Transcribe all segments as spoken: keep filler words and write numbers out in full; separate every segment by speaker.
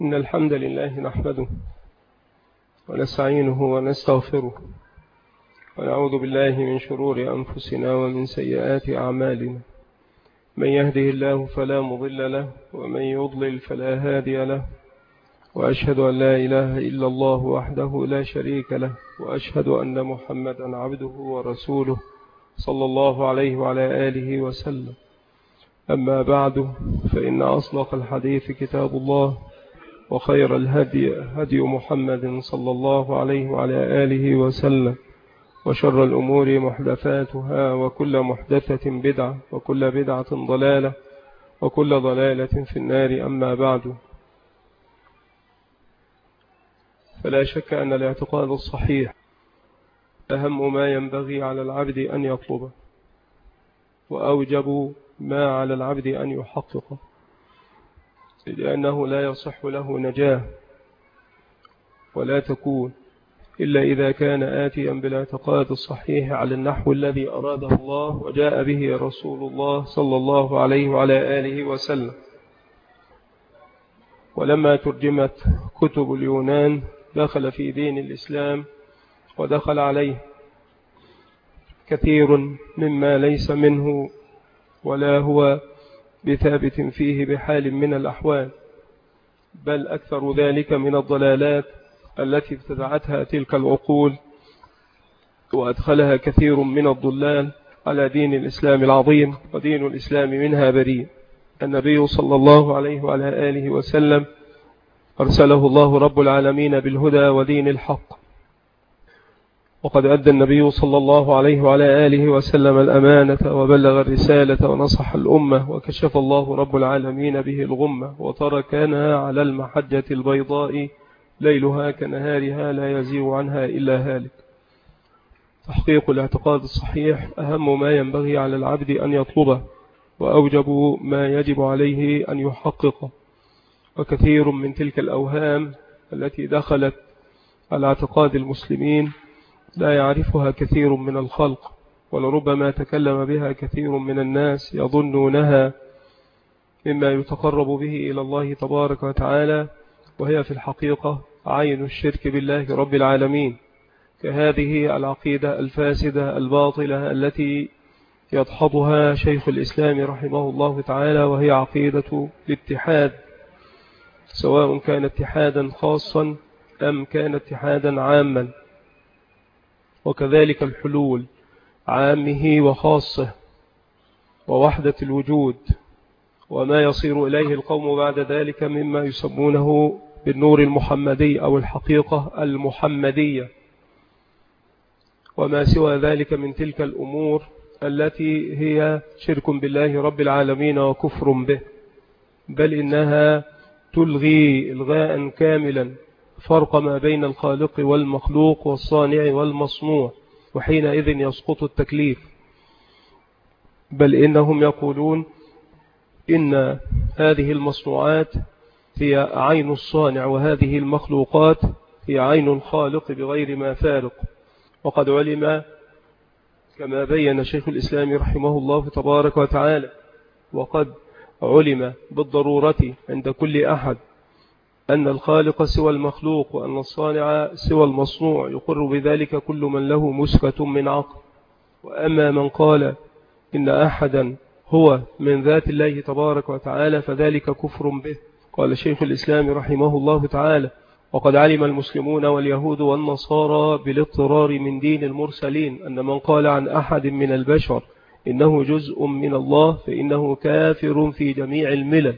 Speaker 1: إن الحمد لله نحمده ونستعينه ونستغفره ونعوذ بالله من شرور أنفسنا ومن سيئات أعمالنا. من يهده الله فلا مضل له ومن يضلل فلا هادي له، وأشهد أن لا إله إلا الله وحده لا شريك له، وأشهد أن محمدا عبده ورسوله صلى الله عليه وعلى آله وسلم. أما بعد، فإن أصدق الحديث كتاب الله، وخير الهدي هدي محمد صلى الله عليه وعلى آله وسلم، وشر الأمور محدثاتها، وكل محدثة بدعة، وكل بدعة ضلالة، وكل ضلالة في النار. أما بعد، فلا شك أن الاعتقاد الصحيح أهم ما ينبغي على العبد أن يطلبه، وأوجب ما على العبد أن يحققه، لأنه لا يصح له نجاة ولا تكون إلا إذا كان آتيا بالاعتقاد الصحيح على النحو الذي أراده الله وجاء به رسول الله صلى الله عليه وعلى آله وسلم. ولما ترجمت كتب اليونان دخل في دين الإسلام ودخل عليه كثير مما ليس منه ولا هو بثابت فيه بحال من الأحوال، بل أكثر ذلك من الضلالات التي ابتدعتها تلك العقول وأدخلها كثير من الضلال على دين الإسلام العظيم، ودين الإسلام منها بريء. النبي صلى الله عليه وعلى آله وسلم أرسله الله رب العالمين بالهدى ودين الحق، وقد أدى النبي صلى الله عليه وعلى آله وسلم الأمانة وبلغ الرسالة ونصح الأمة، وكشف الله رب العالمين به الغمة، وتركنا على المحجة البيضاء ليلها كنهارها لا يزيغ عنها إلا هالك. تحقيق الاعتقاد الصحيح أهم ما ينبغي على العبد أن يطلبه، وأوجب ما يجب عليه أن يحققه. وكثير من تلك الأوهام التي دخلت على اعتقاد المسلمين لا يعرفها كثير من الخلق، ولربما تكلم بها كثير من الناس يظنونها مما يتقرب به إلى الله تبارك وتعالى، وهي في الحقيقة عين الشرك بالله رب العالمين، كهذه العقيدة الفاسدة الباطلة التي يدحضها شيخ الإسلام رحمه الله تعالى، وهي عقيدة الاتحاد، سواء كان اتحادا خاصا أم كان اتحادا عاما، وكذلك الحلول عامه وخاصه، ووحدة الوجود، وما يصير إليه القوم بعد ذلك مما يسمونه بالنور المحمدي أو الحقيقة المحمدية، وما سوى ذلك من تلك الأمور التي هي شرك بالله رب العالمين وكفر به، بل إنها تلغي إلغاء كاملا فرق ما بين الخالق والمخلوق والصانع والمصنوع، وحينئذ يسقط التكليف. بل إنهم يقولون إن هذه المصنوعات هي عين الصانع، وهذه المخلوقات هي عين الخالق بغير ما فارق. وقد علم كما بين شيخ الإسلام رحمه الله تبارك وتعالى، وقد علم بالضرورة عند كل أحد أن الخالق سوى المخلوق، وأن الصانع سوى المصنوع، يقر بذلك كل من له مسكة من عقل. وأما من قال إن أحدا هو من ذات الله تبارك وتعالى فذلك كفر به. قال شيخ الإسلام رحمه الله تعالى: وقد علم المسلمون واليهود والنصارى بالاضطرار من دين المرسلين أن من قال عن أحد من البشر إنه جزء من الله فإنه كافر في جميع الملل.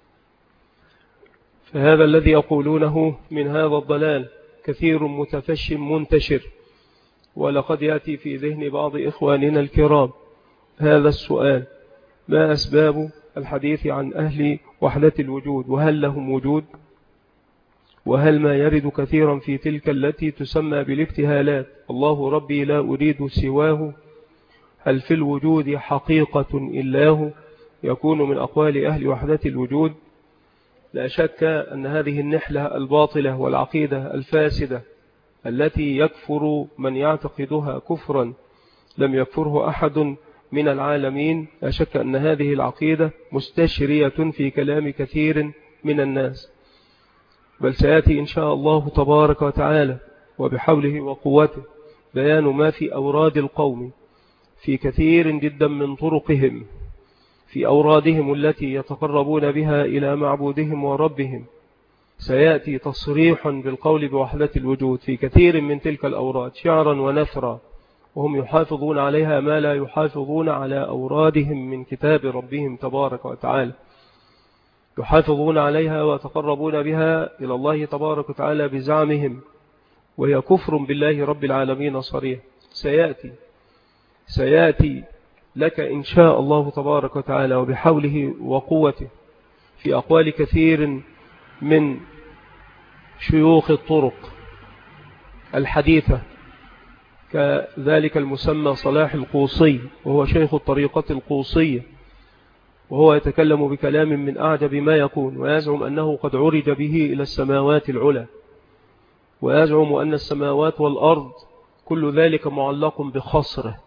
Speaker 1: فهذا الذي يقولونه من هذا الضلال كثير متفش منتشر. ولقد يأتي في ذهن بعض إخواننا الكرام هذا السؤال: ما أسباب الحديث عن أهل وحدة الوجود؟ وهل لهم وجود؟ وهل ما يرد كثيرا في تلك التي تسمى بالابتهالات: الله ربي لا أريد سواه، هل في الوجود حقيقة إلاه؟ يكون من أقوال أهل وحدة الوجود. لا شك أن هذه النحلة الباطلة والعقيدة الفاسدة التي يكفر من يعتقدها كفرا لم يكفره أحد من العالمين، لا شك أن هذه العقيدة مستشرية في كلام كثير من الناس. بل سيأتي إن شاء الله تبارك وتعالى وبحوله وقوته بيان ما في أوراد القوم في كثير جدا من طرقهم، في أورادهم التي يتقربون بها إلى معبودهم وربهم. سيأتي تصريح بالقول بوحدة الوجود في كثير من تلك الأوراد شعرا ونثرا، وهم يحافظون عليها ما لا يحافظون على أورادهم من كتاب ربهم تبارك وتعالى، يحافظون عليها ويتقربون بها إلى الله تبارك وتعالى بزعمهم، وهي كفر بالله رب العالمين صريح. سيأتي سيأتي لك إن شاء الله تبارك وتعالى وبحوله وقوته في أقوال كثير من شيوخ الطرق الحديثة، كذلك المسمى صلاح القوصي، وهو شيخ الطريقة القوصية، وهو يتكلم بكلام من أعجب ما يكون، ويزعم أنه قد عرج به إلى السماوات العلى، ويزعم أن السماوات والأرض كل ذلك معلق بخصره،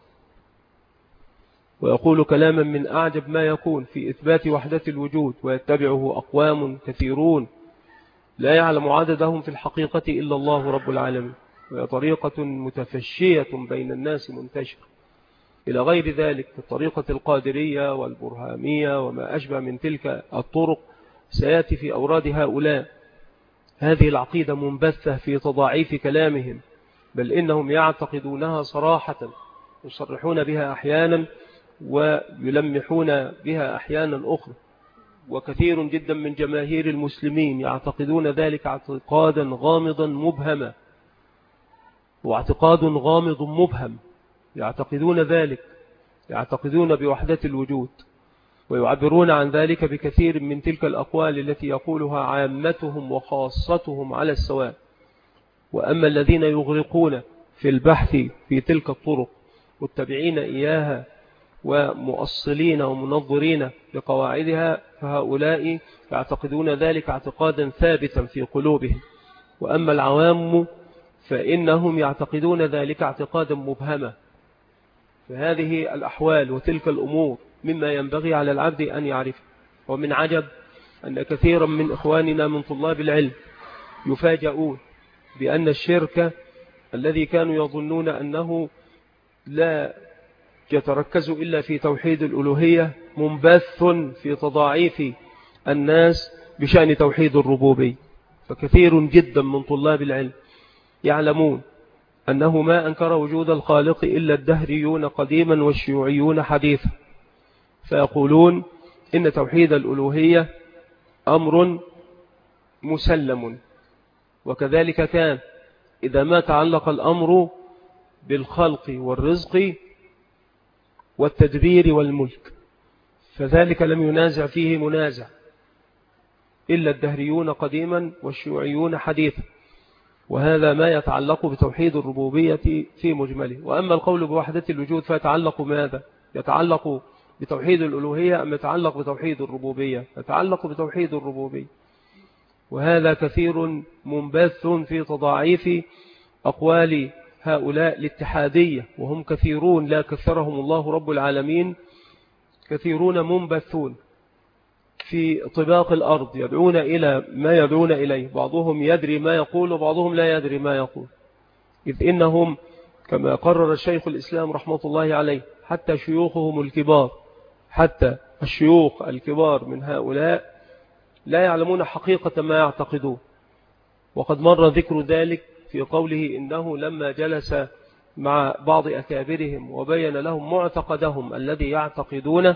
Speaker 1: ويقول كلاما من أعجب ما يكون في إثبات وحدة الوجود، ويتبعه أقوام كثيرون لا يعلم عددهم في الحقيقة إلا الله رب العالمين، وهي طريقة متفشية بين الناس منتشرة إلى غير ذلك، الطريقة القادرية والبرهامية وما أشبه من تلك الطرق. سيأتي في أوراد هؤلاء هذه العقيدة منبثة في تضاعيف كلامهم، بل إنهم يعتقدونها صراحة، يصرحون بها أحيانا ويلمحون بها أحيانا أخرى، وكثير جدا من جماهير المسلمين يعتقدون ذلك اعتقادا غامضا مبهما، واعتقاد غامض مبهم يعتقدون ذلك، يعتقدون بوحدة الوجود، ويعبرون عن ذلك بكثير من تلك الأقوال التي يقولها عامتهم وخاصتهم على السواء. وأما الذين يغرقون في البحث في تلك الطرق متبعين إياها ومؤصلين ومنظرين لقواعدها، فهؤلاء يعتقدون ذلك اعتقادا ثابتا في قلوبهم. وأما العوام فإنهم يعتقدون ذلك اعتقادا مبهما. فهذه الأحوال وتلك الأمور مما ينبغي على العبد أن يعرف. ومن عجب أن كثيرا من إخواننا من طلاب العلم يفاجؤون بأن الشرك الذي كانوا يظنون أنه لا يتركز إلا في توحيد الألوهية منبث في تضاعيف الناس بشأن توحيد الربوبية. فكثير جدا من طلاب العلم يعلمون أنه ما أنكر وجود الخالق إلا الدهريون قديما والشيوعيون حديثا، فيقولون إن توحيد الألوهية أمر مسلم، وكذلك كان إذا ما تعلق الأمر بالخلق والرزق والتدبير والملك، فذلك لم ينازع فيه منازع إلا الدهريون قديما والشيوعيون حديثا. وهذا ما يتعلق بتوحيد الربوبية في مجمله. وأما القول بوحدة الوجود فيتعلق بماذا؟ يتعلق بتوحيد الألوهية أم يتعلق بتوحيد الربوبية؟ يتعلق بتوحيد الربوبية. وهذا كثير منبث في تضاعيف أقوال هؤلاء الاتحادية، وهم كثيرون لا كثرهم الله رب العالمين، كثيرون منبثون في طباق الأرض يدعون إلى ما يدعون إليه، بعضهم يدري ما يقول وبعضهم لا يدري ما يقول، إذ إنهم كما قرر الشيخ الإسلام رحمة الله عليه حتى شيوخهم الكبار، حتى الشيوخ الكبار من هؤلاء لا يعلمون حقيقة ما يعتقدون. وقد مر ذكر ذلك في قوله إنه لما جلس مع بعض أكابرهم وبين لهم معتقدهم الذي يعتقدونه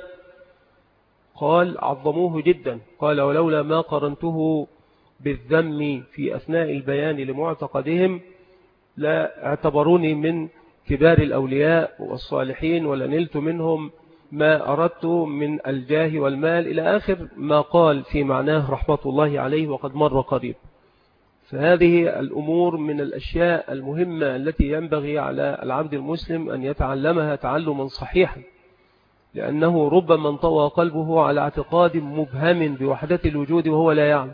Speaker 1: قال عظموه جدا، قال ولولا ما قرنته بالذم في أثناء البيان لمعتقدهم لا اعتبروني من كبار الأولياء والصالحين ولنلت منهم ما أردت من الجاه والمال إلى آخر ما قال في معناه رحمة الله عليه، وقد مر قريب. فهذه الأمور من الأشياء المهمة التي ينبغي على العبد المسلم أن يتعلمها تعلما صحيحا، لأنه ربما انطوى قلبه على اعتقاد مبهم بوحدة الوجود وهو لا يعلم،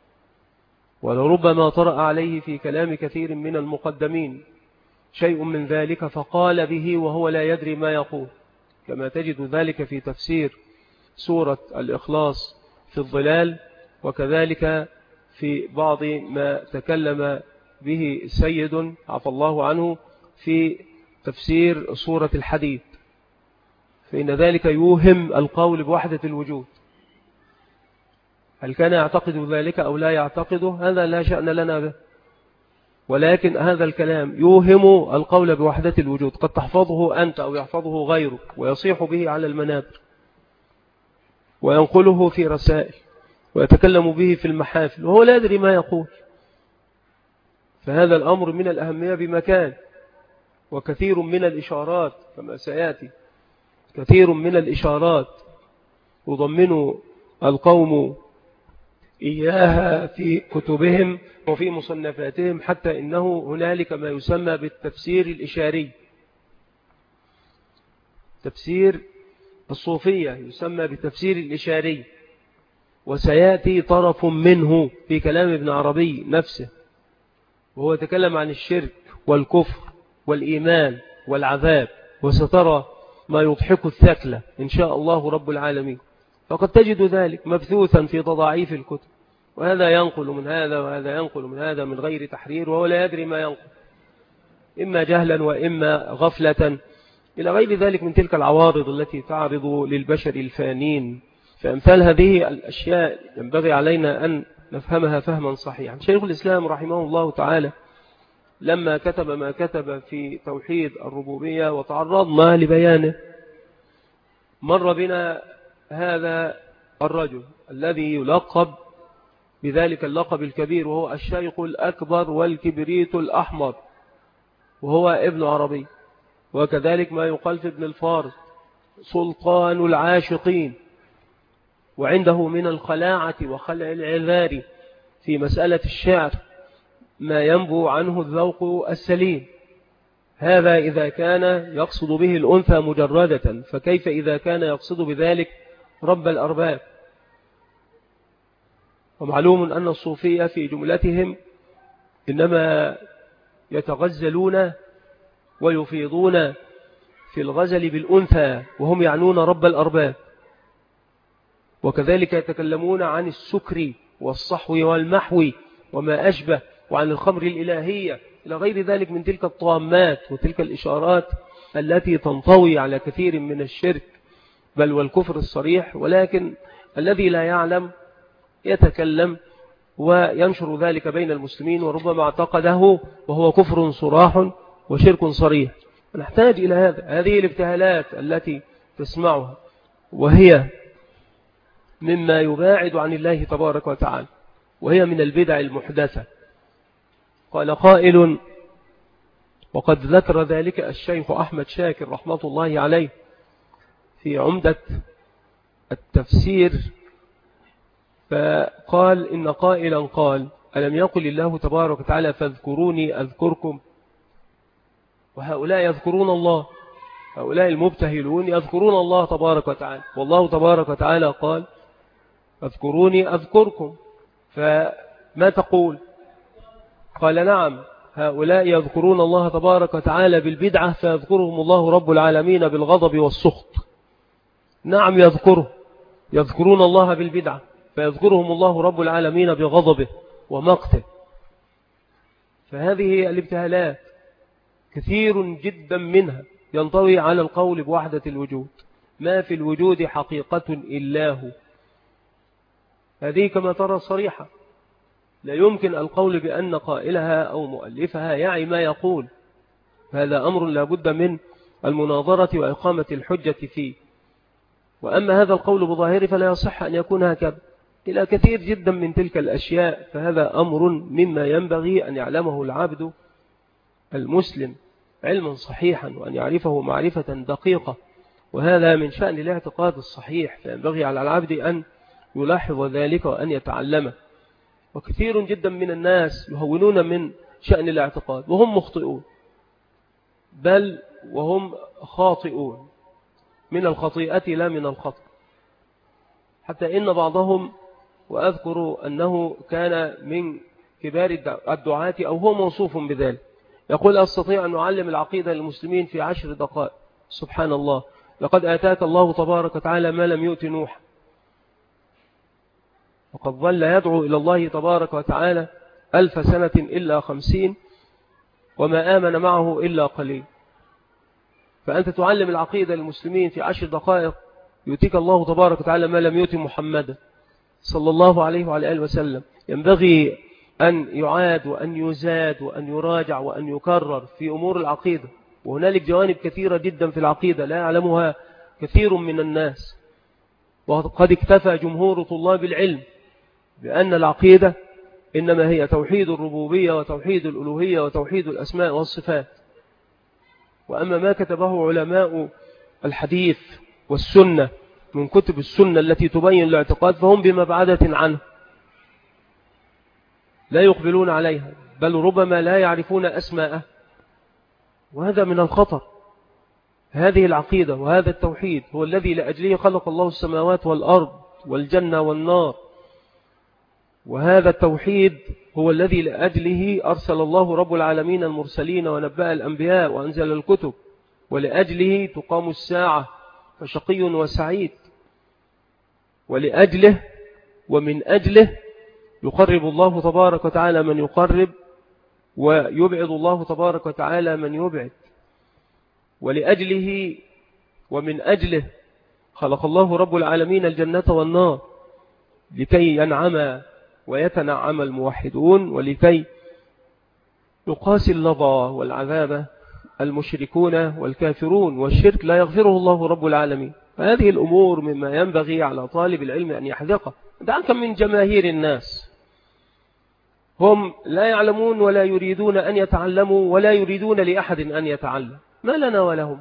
Speaker 1: ولربما طرأ عليه في كلام كثير من المقدمين شيء من ذلك فقال به وهو لا يدري ما يقول، كما تجد ذلك في تفسير سورة الإخلاص في الظلال، وكذلك في بعض ما تكلم به السيد عفى الله عنه في تفسير سورة الحديد، فإن ذلك يوهم القول بوحدة الوجود. هل كان يعتقد ذلك أو لا يعتقده هذا لا شأن لنا به، ولكن هذا الكلام يوهم القول بوحدة الوجود، قد تحفظه أنت أو يحفظه غيرك ويصيح به على المنابر وينقله في رسائل ويتكلم به في المحافل وهو لا يدري ما يقول. فهذا الأمر من الأهمية بمكان، وكثير من الإشارات كما سيأتي كثير من الإشارات يضمن القوم إياها في كتبهم وفي مصنفاتهم، حتى إنه هنالك ما يسمى بالتفسير الإشاري. تفسير الصوفية يسمى بالتفسير الإشاري، وسيأتي طرف منه في كلام ابن عربي نفسه، وهو يتكلم عن الشرك والكفر والإيمان والعذاب، وسترى ما يضحك الثكلة إن شاء الله رب العالمين. فقد تجد ذلك مبثوثا في تضاعيف الكتب، وهذا ينقل من هذا وهذا ينقل من هذا من غير تحرير، وهو لا يدري ما ينقل، إما جهلا وإما غفلة إلى غير ذلك من تلك العوارض التي تعرض للبشر الفانين. فأمثال هذه الأشياء ينبغي علينا أن نفهمها فهما صحيحا. شيخ الإسلام رحمه الله تعالى لما كتب ما كتب في توحيد الربوبية وتعرضنا لبيانه، مر بنا هذا الرجل الذي يلقب بذلك اللقب الكبير، وهو الشيخ الأكبر والكبريت الأحمر، وهو ابن عربي، وكذلك ما يقال في ابن الفارس سلطان العاشقين، وعنده من الخلاعة وخلع العذار في مسألة الشعر ما ينبو عنه الذوق السليم. هذا إذا كان يقصد به الأنثى مجردة، فكيف إذا كان يقصد بذلك رب الأرباب؟ ومعلوم أن الصوفية في جملتهم إنما يتغزلون ويفيضون في الغزل بالأنثى، وهم يعنون رب الأرباب، وكذلك يتكلمون عن السكر والصحو والمحو وما أشبه، وعن الخمر الإلهية إلى غير ذلك من تلك الطامات وتلك الإشارات التي تنطوي على كثير من الشرك بل والكفر الصريح. ولكن الذي لا يعلم يتكلم وينشر ذلك بين المسلمين، وربما اعتقده وهو كفر صراح وشرك صريح. نحتاج إلى هذا. هذه الابتهالات التي تسمعها وهي مما يباعد عن الله تبارك وتعالى، وهي من البدع المحدثة. قال قائل، وقد ذكر ذلك الشيخ أحمد شاكر رحمة الله عليه في عمدة التفسير، فقال إن قائلا قال: ألم يقل الله تبارك وتعالى فاذكروني أذكركم؟ وهؤلاء يذكرون الله، هؤلاء المبتهلون يذكرون الله تبارك وتعالى، والله تبارك وتعالى قال اذكروني أذكركم. فما تقول؟ قال نعم، هؤلاء يذكرون الله تبارك وتعالى بالبدعة فيذكرهم الله رب العالمين بالغضب والسخط. نعم يذكره، يذكرون الله بالبدعة فيذكرهم الله رب العالمين بغضبه ومقته. فهذه الابتهالات كثير جدا منها ينطوي على القول بوحدة الوجود، ما في الوجود حقيقة إلا هو. هذه كما ترى صريحة، لا يمكن القول بأن قائلها أو مؤلفها يعي ما يقول. هذا أمر لا بد من المناظرة وإقامة الحجة فيه. وأما هذا القول بظاهره فلا يصح أن يكون هكذا إلى كثير جدا من تلك الأشياء. فهذا أمر مما ينبغي أن يعلمه العبد المسلم علما صحيحا، وأن يعرفه معرفة دقيقة، وهذا من شأن الاعتقاد الصحيح، فينبغي على العبد أن يلاحظ ذلك وأن يتعلمه. وكثير جدا من الناس يهونون من شأن الاعتقاد وهم مخطئون، بل وهم خاطئون، من الخطيئة لا من الخطأ. حتى إن بعضهم، وأذكر أنه كان من كبار الدعاة أو هو موصوف بذلك، يقول أستطيع أن أعلم العقيدة للمسلمين في عشر دقائق. سبحان الله، لقد آتاك الله تبارك وتعالى ما لم يؤت نوح، وقد ظل يدعو إلى الله تبارك وتعالى ألف سنة إلا خمسين وما آمن معه إلا قليل. فأنت تعلم العقيدة للمسلمين في عشر دقائق يؤتيك الله تبارك وتعالى ما لم يؤتي محمدا صلى الله عليه وعلى آله وسلم. ينبغي أن يعاد وأن يزاد وأن يراجع وأن يكرر في أمور العقيدة، وهنالك جوانب كثيرة جدا في العقيدة لا يعلمها كثير من الناس. وقد اكتفى جمهور طلاب العلم بأن العقيدة إنما هي توحيد الربوبية وتوحيد الألوهية وتوحيد الأسماء والصفات. وأما ما كتبه علماء الحديث والسنة من كتب السنة التي تبين الاعتقاد فهم بمبعدة عنه، لا يقبلون عليها، بل ربما لا يعرفون أسماءه، وهذا من الخطر. هذه العقيدة وهذا التوحيد هو الذي لأجله خلق الله السماوات والأرض والجنة والنار، وهذا التوحيد هو الذي لأجله أرسل الله رب العالمين المرسلين ونبأ الأنبياء وأنزل الكتب، ولأجله تقام الساعة فشقي وسعيد، ولأجله ومن أجله يقرب الله تبارك وتعالى من يقرب ويبعد الله تبارك وتعالى من يبعد، ولأجله ومن أجله خلق الله رب العالمين الجنة والنار لكي ينعم ويتنعم الموحدون، ولكي يقاسي اللظى والعذاب المشركون والكافرون، والشرك لا يغفره الله رب العالمين. فهذه الأمور مما ينبغي على طالب العلم أن يحذقه. دعك من جماهير الناس، هم لا يعلمون ولا يريدون أن يتعلموا ولا يريدون لأحد أن يتعلم. ما لنا ولهم؟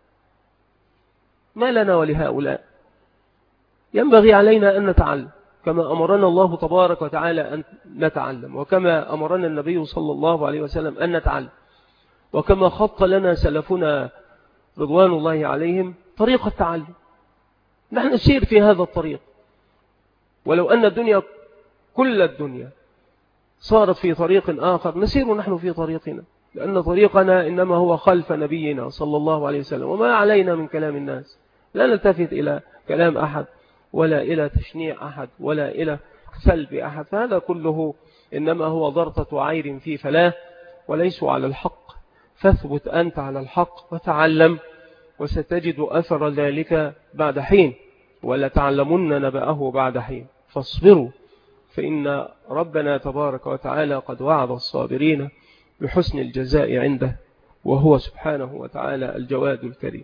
Speaker 1: ما لنا ولهؤلاء؟ ينبغي علينا أن نتعلم كما أمرنا الله تبارك وتعالى أن نتعلم، وكما أمرنا النبي صلى الله عليه وسلم أن نتعلم، وكما خط لنا سلفنا رضوان الله عليهم طريقة التعلم. نحن نسير في هذا الطريق، ولو أن الدنيا كل الدنيا صارت في طريق آخر نسير نحن في طريقنا، لأن طريقنا إنما هو خلف نبينا صلى الله عليه وسلم، وما علينا من كلام الناس. لا نلتفت إلى كلام أحد ولا إلى تشنيع أحد ولا إلى سلب أحد، فهذا كله إنما هو ضرطة عير في فلاه وليسوا على الحق. فاثبت أنت على الحق وتعلم، وستجد أثر ذلك بعد حين، ولا تعلمن نبأه بعد حين. فاصبروا فإن ربنا تبارك وتعالى قد وعد الصابرين بحسن الجزاء عنده، وهو سبحانه وتعالى الجواد الكريم.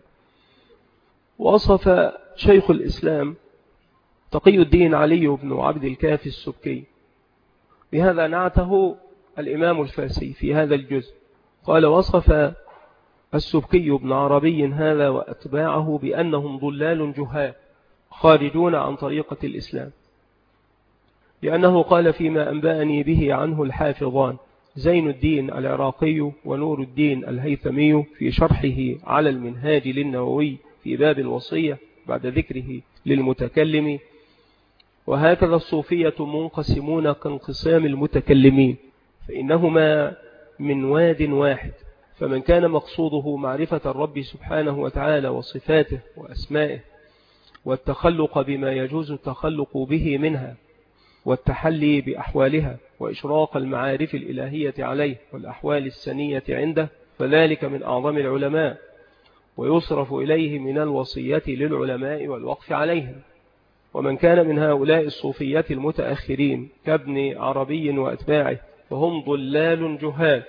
Speaker 1: وصف شيخ الإسلام تقي الدين علي بن عبد الكافي السبكي بهذا نعته الإمام الفاسي في هذا الجزء. قال: وصف السبكي بن عربي هذا وأتباعه بأنهم ضلال جهال خارجون عن طريقة الإسلام، لأنه قال فيما أنبأني به عنه الحافظان زين الدين العراقي ونور الدين الهيثمي في شرحه على المنهاج للنووي في باب الوصية بعد ذكره للمتكلم: وهكذا الصوفية منقسمون كانقسام المتكلمين، فإنهما من واد واحد، فمن كان مقصوده معرفة الرب سبحانه وتعالى وصفاته وأسمائه والتخلق بما يجوز التخلق به منها والتحلي بأحوالها وإشراق المعارف الإلهية عليه والأحوال السنية عنده، فذلك من أعظم العلماء، ويصرف إليه من الوصية للعلماء والوقف عليهم. ومن كان من هؤلاء الصوفية المتأخرين كابن عربي وأتباعه فهم ضلال جهال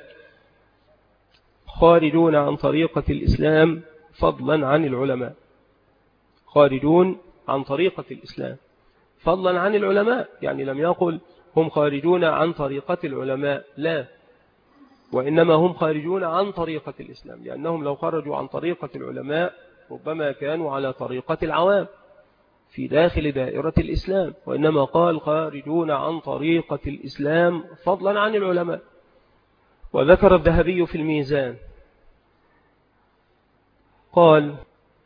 Speaker 1: خارجون عن طريقة الإسلام فضلا عن العلماء، خارجون عن طريقة الإسلام فضلا عن العلماء، يعني لم يقل هم خارجون عن طريقة العلماء، لا، وإنما هم خارجون عن طريقة الإسلام، لأنهم لو خرجوا عن طريقة العلماء ربما كانوا على طريقة العوام في داخل دائرة الإسلام، وإنما قال خارجون عن طريقة الإسلام فضلا عن العلماء. وذكر الذهبي في الميزان قال: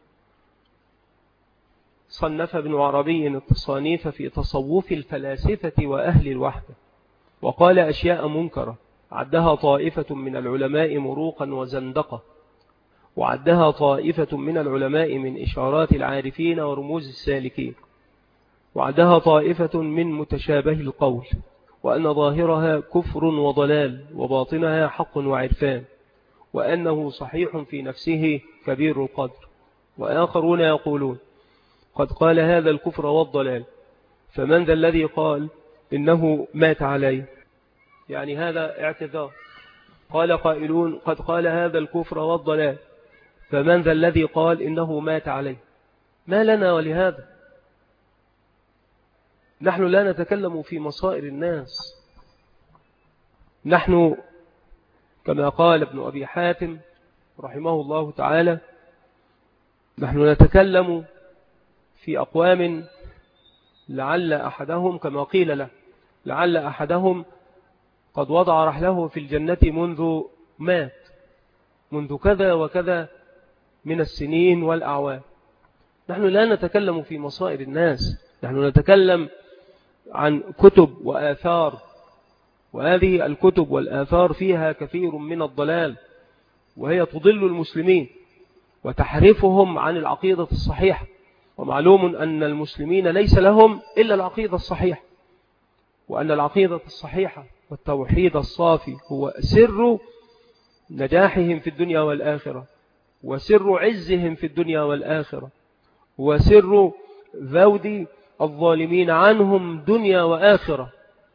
Speaker 1: صنف ابن عربي التصانيف في تصوف الفلاسفة وأهل الوحدة، وقال أشياء منكرة عدها طائفة من العلماء مروقا وزندقة، وعدها طائفة من العلماء من إشارات العارفين ورموز السالكين، وعدها طائفة من متشابه القول، وأن ظاهرها كفر وضلال وباطنها حق وعرفان، وأنه صحيح في نفسه كبير القدر. وآخرون يقولون قد قال هذا الكفر والضلال، فمن ذا الذي قال إنه مات عليه؟ يعني هذا اعتذار. قال قائلون قد قال هذا الكفر والضلال، فمن ذا الذي قال إنه مات عليه؟ ما لنا ولهذا؟ نحن لا نتكلم في مصائر الناس، نحن كما قال ابن أبي حاتم رحمه الله تعالى، نحن نتكلم في أقوام لعل أحدهم كما قيل له لعل أحدهم قد وضع رحله في الجنة منذ مات، منذ كذا وكذا من السنين والأعوام. نحن لا نتكلم في مصائر الناس، نحن نتكلم عن كتب وآثار، وهذه الكتب والآثار فيها كثير من الضلال، وهي تضل المسلمين وتحرفهم عن العقيدة الصحيحة. ومعلوم أن المسلمين ليس لهم إلا العقيدة الصحيحة، وأن العقيدة الصحيحة والتوحيد الصافي هو سر نجاحهم في الدنيا والآخرة، وسر عزهم في الدنيا والآخرة، وسر ذود الظالمين عنهم دنيا وآخرة.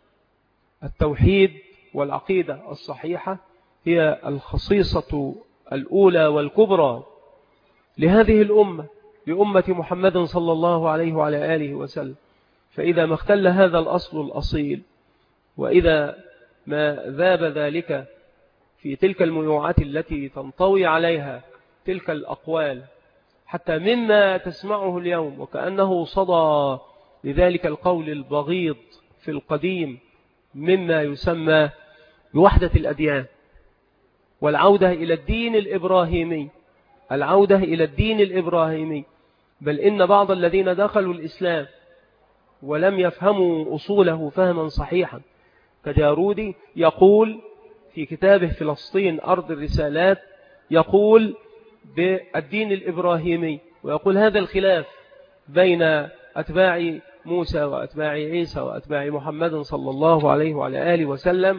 Speaker 1: التوحيد والعقيدة الصحيحة هي الخصيصة الأولى والكبرى لهذه الأمة، لأمة محمد صلى الله عليه وعلى آله وسلم. فإذا ما اختل هذا الأصل الأصيل، وإذا ما ذاب ذلك في تلك الميوعات التي تنطوي عليها تلك الأقوال، حتى مما تسمعه اليوم وكأنه صدى لذلك القول البغيض في القديم مما يسمى بوحدة الأديان والعودة إلى الدين الإبراهيمي، العودة إلى الدين الإبراهيمي. بل إن بعض الذين دخلوا الإسلام ولم يفهموا أصوله فهما صحيحا كجارودي يقول في كتابه فلسطين أرض الرسالات، يقول بالدين الإبراهيمي، ويقول هذا الخلاف بين أتباع موسى وأتباع عيسى وأتباع محمد صلى الله عليه وعلى آله وسلم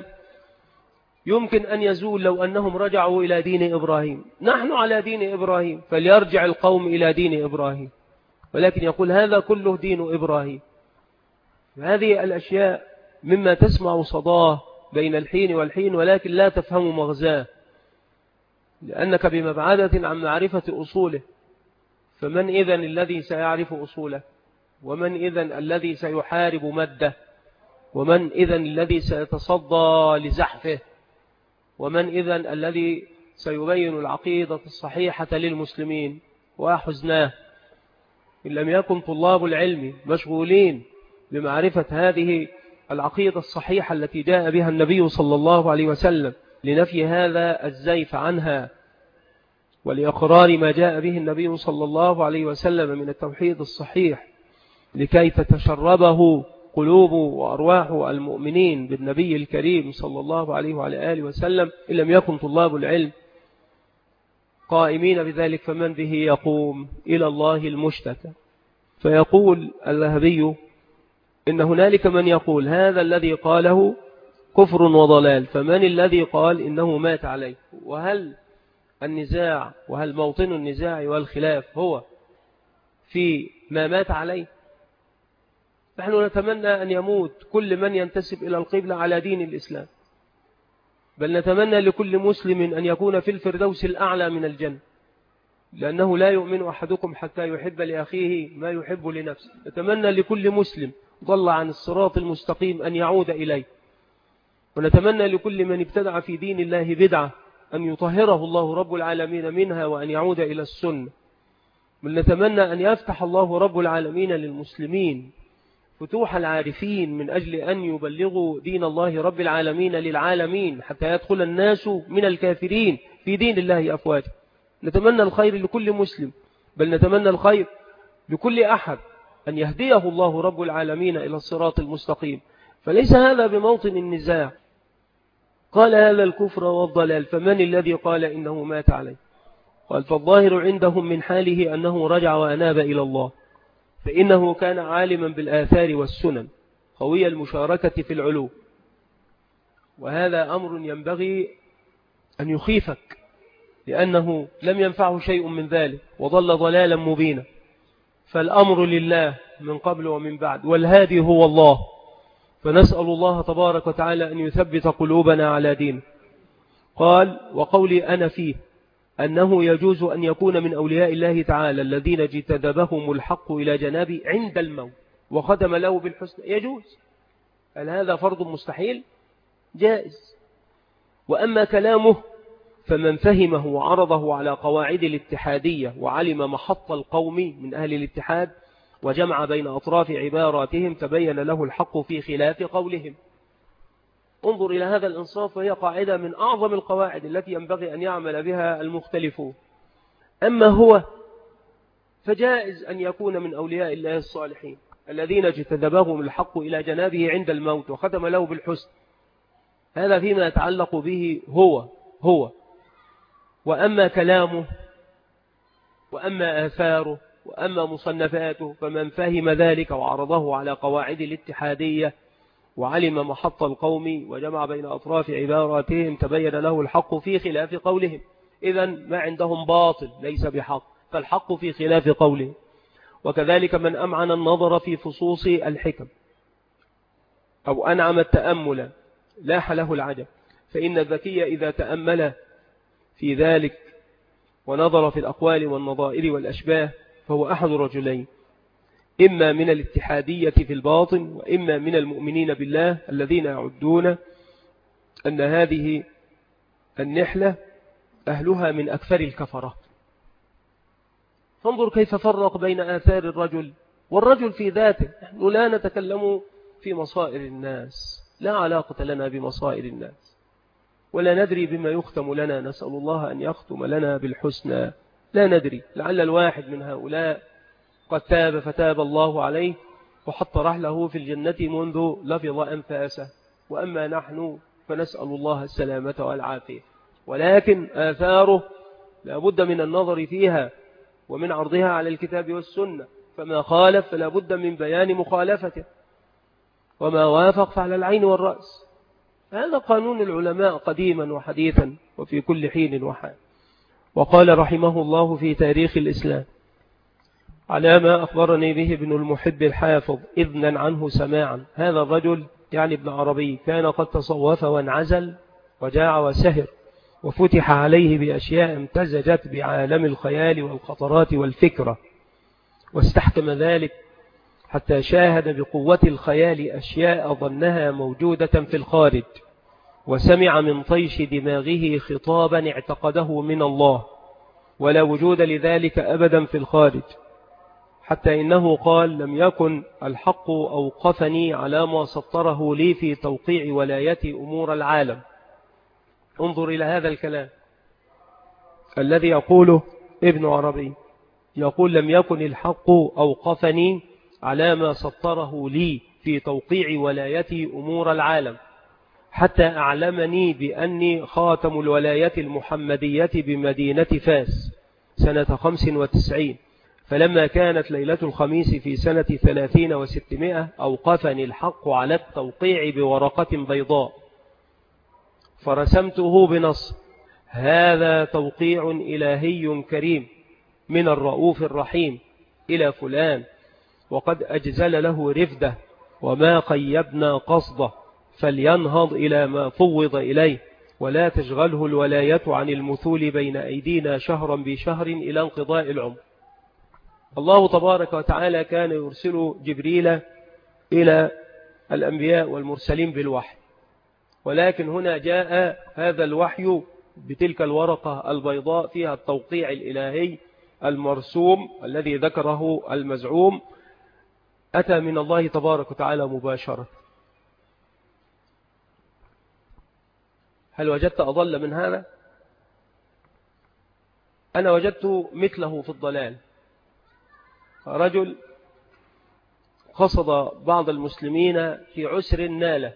Speaker 1: يمكن أن يزول لو أنهم رجعوا إلى دين إبراهيم. نحن على دين إبراهيم، فليرجع القوم إلى دين إبراهيم، ولكن يقول هذا كله دين إبراهيم. هذه الأشياء مما تسمع صداه بين الحين والحين، ولكن لا تفهم مغزاه، لأنك بمبعدة عن معرفة أصوله. فمن إذن الذي سيعرف أصوله؟ ومن إذن الذي سيحارب مده؟ ومن إذن الذي سيتصدى لزحفه؟ ومن إذن الذي سيبين العقيدة الصحيحة للمسلمين؟ وحزناه إن لم يكن طلاب العلم مشغولين بمعرفة هذه العقيدة الصحيحة التي جاء بها النبي صلى الله عليه وسلم لنفي هذا الزيف عنها، ولإقرار ما جاء به النبي صلى الله عليه وسلم من التوحيد الصحيح، لكي تتشربه قلوب وأرواح المؤمنين بالنبي الكريم صلى الله عليه وعلى آله وسلم. إن لم يكن طلاب العلم قائمين بذلك فمن به يقوم إلى الله المشتكى. فيقول الذهبي إن هنالك من يقول هذا الذي قاله كفر وضلال، فمن الذي قال إنه مات عليه؟ وهل النزاع وهل موطن النزاع والخلاف هو في ما مات عليه؟ نحن نتمنى أن يموت كل من ينتسب إلى القبلة على دين الإسلام، بل نتمنى لكل مسلم أن يكون في الفردوس الأعلى من الجنة، لأنه لا يؤمن أحدكم حتى يحب لأخيه ما يحب لنفسه. نتمنى لكل مسلم ضل عن الصراط المستقيم أن يعود إليه، ونتمنى لكل من ابتدع في دين الله بدعة أن يطهره الله رب العالمين منها وأن يعود إلى السنة. بل نتمنى أن يفتح الله رب العالمين للمسلمين فتوح العارفين من أجل أن يبلغوا دين الله رب العالمين للعالمين، حتى يدخل الناس من الكافرين في دين الله أفواجا. نتمنى الخير لكل مسلم، بل نتمنى الخير لكل أحد أن يهديه الله رب العالمين إلى الصراط المستقيم. فليس هذا بموطن النزاع. قال هذا الكفر والضلال، فمن الذي قال إنه مات عليه؟ قال فالظاهر عندهم من حاله أنه رجع وأناب إلى الله، فإنه كان عالما بالآثار والسنن قوي المشاركة في العلوم، وهذا أمر ينبغي أن يخيفك، لأنه لم ينفعه شيء من ذلك وضل ضلالا مبينا. فالأمر لله من قبل ومن بعد، والهادي هو الله، فنسأل الله تبارك وتعالى أن يثبت قلوبنا على دينه. قال: وقولي أنا فيه أنه يجوز أن يكون من أولياء الله تعالى الذين اجتذبهم الحق إلى جنابه عند الموت وختم له بالحسن. يجوز. هل هذا فرض مستحيل؟ جائز. وأما كلامه فمن فهمه وعرضه على قواعد الاتحادية وعلم محط القوم من أهل الاتحاد وجمع بين أطراف عباراتهم تبين له الحق في خلاف قولهم. انظر إلى هذا الإنصاف، وهي قاعدة من أعظم القواعد التي ينبغي أن يعمل بها المختلفون. أما هو فجائز أن يكون من أولياء الله الصالحين الذين اجتذبهم الحق إلى جنابه عند الموت وختم له بالحسن. هذا فيما يتعلق به هو هو وأما كلامه وأما آثاره وأما مصنفاته فمن فهم ذلك وعرضه على قواعد الاتحادية وعلم محط القوم وجمع بين أطراف عباراتهم تبين له الحق في خلاف قولهم. إذن ما عندهم باطل ليس بحق، فالحق في خلاف قوله. وكذلك من أمعن النظر في فصوص الحكم أو أنعم التأمل لاح له العجب، فإن الذكي إذا تأمل في ذلك ونظر في الأقوال والنظائر والأشباه فهو أحد رجلين: إما من الاتحادية في الباطن، وإما من المؤمنين بالله الذين يعدون أن هذه النحلة أهلها من أكثر الكفرة. فانظر كيف فرق بين آثار الرجل والرجل في ذاته. نحن لا نتكلم في مصائر الناس، لا علاقة لنا بمصائر الناس، ولا ندري بما يختم لنا. نسأل الله أن يختم لنا بالحسنى. لا ندري، لعل الواحد من هؤلاء قد تاب فتاب الله عليه وحط رحله في الجنة منذ لفظ أنفاسه، وأما نحن فنسأل الله السلامة والعافية. ولكن آثاره لا بد من النظر فيها ومن عرضها على الكتاب والسنة، فما خالف فلا بد من بيان مخالفته، وما وافق فعلى العين والرأس. هذا قانون العلماء قديما وحديثا وفي كل حين وحال. وقال رحمه الله في تاريخ الإسلام: على ما أخبرني به ابن المحب الحافظ إذنا عنه سماعا. هذا الرجل يعني ابن عربي كان قد تصوف وانعزل وجاع وسهر، وفتح عليه بأشياء امتزجت بعالم الخيال والخطرات والفكرة، واستحكم ذلك حتى شاهد بقوة الخيال أشياء ظنها موجودة في الخارج، وسمع من طيش دماغه خطابا اعتقده من الله، ولا وجود لذلك أبدا في الخارج، حتى إنه قال: لم يكن الحق أوقفني على ما سطره لي في توقيع ولايتي أمور العالم. انظر إلى هذا الكلام الذي يقوله ابن عربي، يقول: لم يكن الحق أوقفني على ما سطره لي في توقيع ولايتي أمور العالم، حتى أعلمني بأني خاتم الولاية المحمدية بمدينة فاس سنة خمس وتسعين، فلما كانت ليلة الخميس في سنة ثلاثين وستمائة أوقفني الحق على التوقيع بورقة بيضاء، فرسمته بنص: هذا توقيع إلهي كريم من الرؤوف الرحيم إلى فلان، وقد أجزل له رفده وما قيبنا قصده، فلينهض إلى ما فوض إليه، ولا تشغله الولاية عن المثول بين أيدينا شهرا بشهر إلى انقضاء العمر. الله تبارك وتعالى كان يرسل جبريل إلى الأنبياء والمرسلين بالوحي، ولكن هنا جاء هذا الوحي بتلك الورقة البيضاء فيها التوقيع الإلهي المرسوم الذي ذكره المزعوم، أتى من الله تبارك وتعالى مباشرة. هل وجدت أضل من هذا؟ أنا وجدت مثله في الضلال. رجل قصد بعض المسلمين في عسر ناله،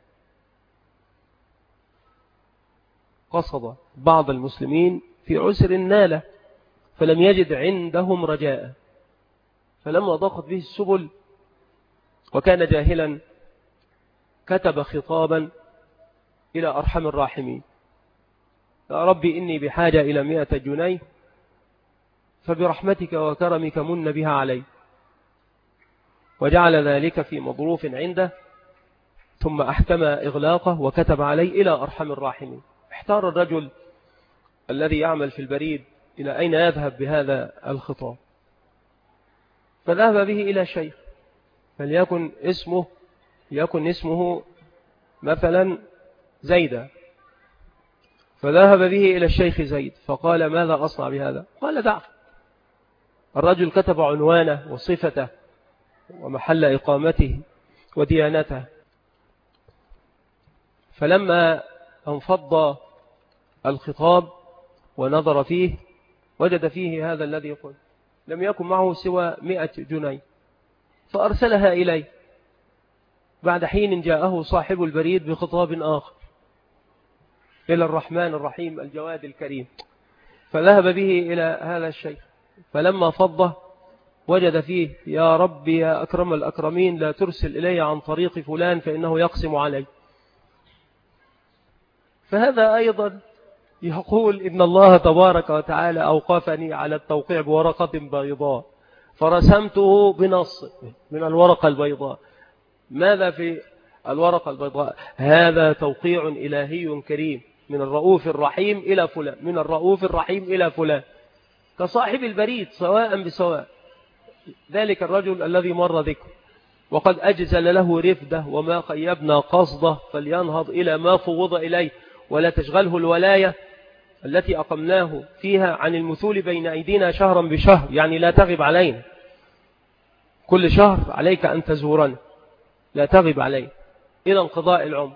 Speaker 1: قصد بعض المسلمين في عسر ناله فلم يجد عندهم رجاء، فلما ضاقت به السبل وكان جاهلا كتب خطابا إلى أرحم الراحمين: يا ربي إني بحاجة إلى مئة جنيه فبرحمتك وكرمك من بها علي. وجعل ذلك في مظروف عنده، ثم أحكم إغلاقه وكتب عليه إلى أرحم الراحمين. احتار الرجل الذي يعمل في البريد إلى أين يذهب بهذا الخطاب، فذهب به إلى شيخ فليكن اسمه يكن اسمه مثلا زيدا، فذهب به إلى الشيخ زيد فقال: ماذا أصنع بهذا؟ قال: دع. الرجل كتب عنوانه وصفته ومحل إقامته وديانته. فلما انفض الخطاب ونظر فيه وجد فيه هذا الذي يقول: لم يكن معه سوى مئة جنيه، فأرسلها إليه. بعد حين جاءه صاحب البريد بخطاب آخر إلى الرحمن الرحيم الجواد الكريم، فذهب به إلى هذا الشيخ، فلما فضه وجد فيه: يا رب يا أكرم الأكرمين لا ترسل إلي عن طريق فلان فإنه يقسم علي. فهذا أيضا يقول إن الله تبارك وتعالى أوقفني على التوقيع بورقة بيضاء فرسمته بنص من الورقة البيضاء. ماذا في الورقة البيضاء؟ هذا توقيع إلهي كريم من الرؤوف الرحيم إلى فلان، من الرؤوف الرحيم إلى فلان، كصاحب البريد سواء بسواء. ذلك الرجل الذي مر ذكر وقد أجزل له رفده وما خيبنا قصده فلينهض إلى ما فوض إليه ولا تشغله الولاية التي أقمناه فيها عن المثول بين أيدينا شهرا بشهر، يعني لا تغب علينا، كل شهر عليك أن تزورنا، لا تغب علينا إلى انقضاء العمر.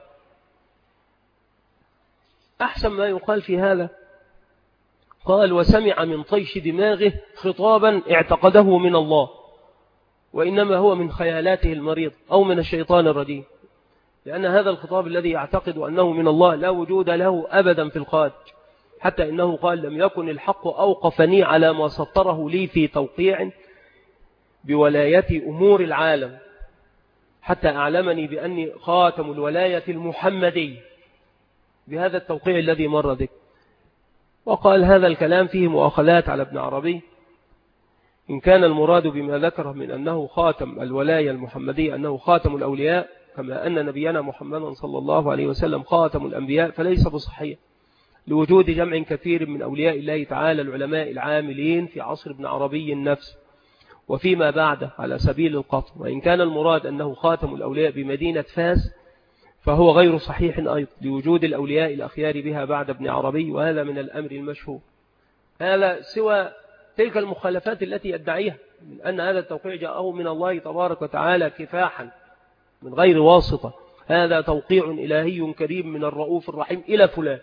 Speaker 1: أحسن ما يقال في هذا قال: وسمع من طيش دماغه خطابا اعتقده من الله، وإنما هو من خيالاته المريض أو من الشيطان الرجيم، لأن هذا الخطاب الذي يعتقد أنه من الله لا وجود له أبدا في الخارج، حتى إنه قال: لم يكن الحق أوقفني على ما سطره لي في توقيع بولاية أمور العالم حتى أعلمني بأني خاتم الولاية المحمدي بهذا التوقيع الذي مر ذكر. وقال: هذا الكلام فيه مؤاخذات على ابن عربي، إن كان المراد بما ذكره من أنه خاتم الولاية المحمدية أنه خاتم الأولياء كما أن نبينا محمد صلى الله عليه وسلم خاتم الأنبياء، فليس بصحيح، لوجود جمع كثير من أولياء الله تعالى العلماء العاملين في عصر ابن عربي النفس وفيما بعده على سبيل القطع. وإن كان المراد أنه خاتم الأولياء بمدينة فاس فهو غير صحيح أيضا، لوجود الأولياء الأخيار بها بعد ابن عربي، وهذا من الأمر المشهور. هذا سوى تلك المخالفات التي يدعيها من أن هذا التوقيع جاءه من الله تبارك وتعالى كفاحا من غير واسطة، هذا توقيع إلهي كريم من الرؤوف الرحيم إلى فلان.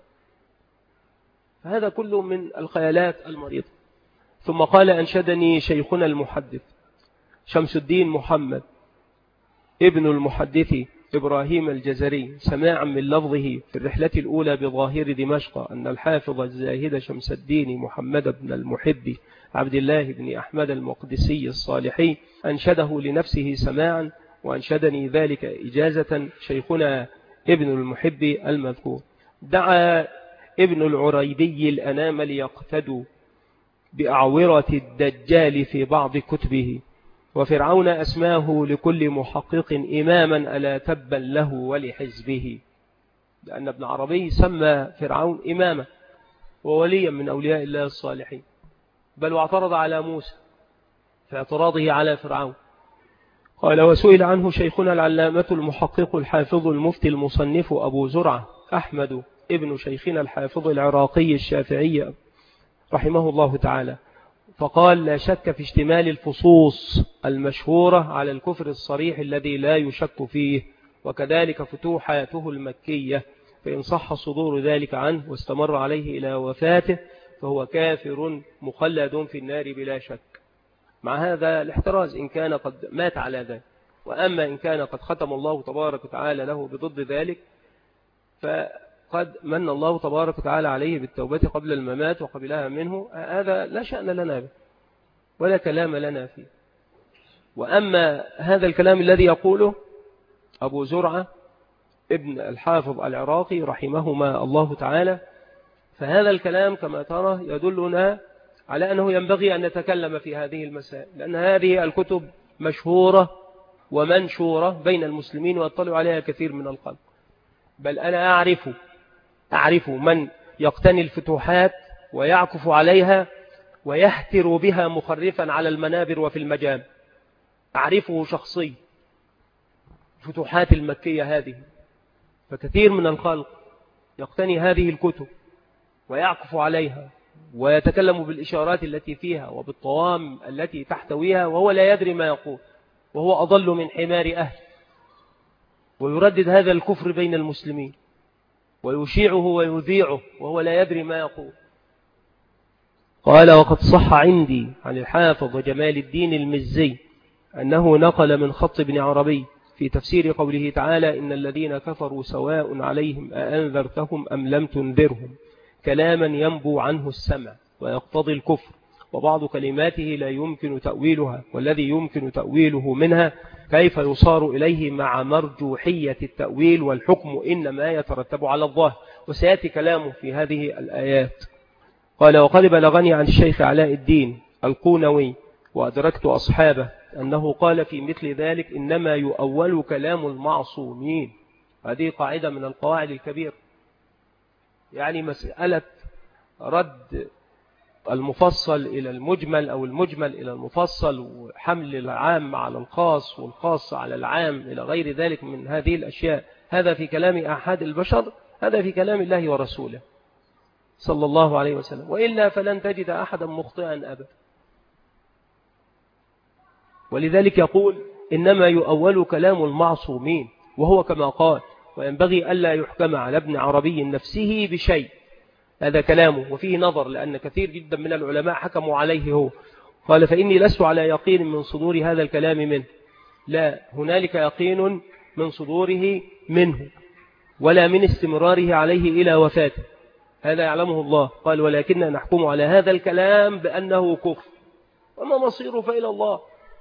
Speaker 1: فهذا كله من الخيالات المريضة. ثم قال: أنشدني شيخنا المحدث شمس الدين محمد ابن المحدث إبراهيم الجزري سماعا من لفظه في الرحلة الأولى بظاهر دمشق أن الحافظ الزاهد شمس الدين محمد بن المحب عبد الله بن أحمد المقدسي الصالحي أنشده لنفسه سماعا، وأنشدني ذلك إجازة شيخنا ابن المحب المذكور. دعا ابن العريبي الأنام ليقتدوا بأعورة الدجال في بعض كتبه، وفرعون أسماه لكل محقق إماما ألا تبا له ولحزبه، لأن ابن عربي سمى فرعون إماما ووليا من أولياء الله الصالحين، بل واعترض على موسى في اعتراضه على فرعون. قال: وسئل عنه شيخنا العلامة المحقق الحافظ المفتي المصنف أبو زرعة أحمد ابن شيخنا الحافظ العراقي الشافعي رحمه الله تعالى، فقال: لا شك في اشتمال الفصوص المشهورة على الكفر الصريح الذي لا يشك فيه، وكذلك فتوحاته المكية، فإن صح صدور ذلك عنه واستمر عليه إلى وفاته فهو كافر مخلد في النار بلا شك، مع هذا الاحتراز إن كان قد مات على ذلك. وأما إن كان قد ختم الله تبارك وتعالى له بضد ذلك فقد من الله تبارك وتعالى عليه بالتوبة قبل الممات وقبلها منه، هذا لا شأن لنا به ولا كلام لنا فيه. وأما هذا الكلام الذي يقوله أبو زرعة ابن الحافظ العراقي رحمهما الله تعالى، فهذا الكلام كما ترى يدلنا على أنه ينبغي أن نتكلم في هذه المسائل، لأن هذه الكتب مشهورة ومنشورة بين المسلمين ويطلع عليها كثير من الخلق. بل أنا أعرف أعرف من يقتني الفتوحات ويعكف عليها ويهتر بها مخرفا على المنابر وفي المجام، أعرفه شخصي، الفتوحات المكية هذه. فكثير من الخلق يقتني هذه الكتب ويعكف عليها ويتكلم بالإشارات التي فيها وبالطوام التي تحتويها وهو لا يدري ما يقول، وهو أضل من حمار أهل، ويردد هذا الكفر بين المسلمين ويشيعه ويذيعه وهو لا يدري ما يقول. قال: وقد صح عندي عن الحافظ جمال الدين المزي أنه نقل من خط ابن عربي في تفسير قوله تعالى: إن الذين كفروا سواء عليهم أأنذرتهم أم لم تنذرهم، كلاما ينبو عنه السمع ويقتضي الكفر، وبعض كلماته لا يمكن تأويلها، والذي يمكن تأويله منها كيف يصار إليه مع مرجوحية التأويل، والحكم إنما يترتب على الظاهر. وسيأتي كلامه في هذه الآيات. قال: وقد بلغني عن الشيخ علاء الدين القونوي وأدركت أصحابه أنه قال في مثل ذلك: إنما يؤول كلام المعصومين. هذه قاعدة من القواعد الكبيرة، يعني مسألة رد المفصل إلى المجمل أو المجمل إلى المفصل، وحمل العام على الخاص والخاص على العام إلى غير ذلك من هذه الأشياء، هذا في كلام أحد البشر، هذا في كلام الله ورسوله صلى الله عليه وسلم، وإلا فلن تجد أحدا مخطئا أبدا. ولذلك يقول: إنما يؤول كلام المعصومين، وهو كما قال: وينبغي ألا يحكم على ابن عربي نفسه بشيء. هذا كلامه وفيه نظر، لأن كثير جدا من العلماء حكموا عليه هو. قال: فإني لست على يقين من صدور هذا الكلام منه، لا، هنالك يقين من صدوره منه ولا من استمراره عليه إلى وفاته، هذا يعلمه الله. قال: ولكن نحكم على هذا الكلام بأنه كفر، وما مصيره فإلى الله.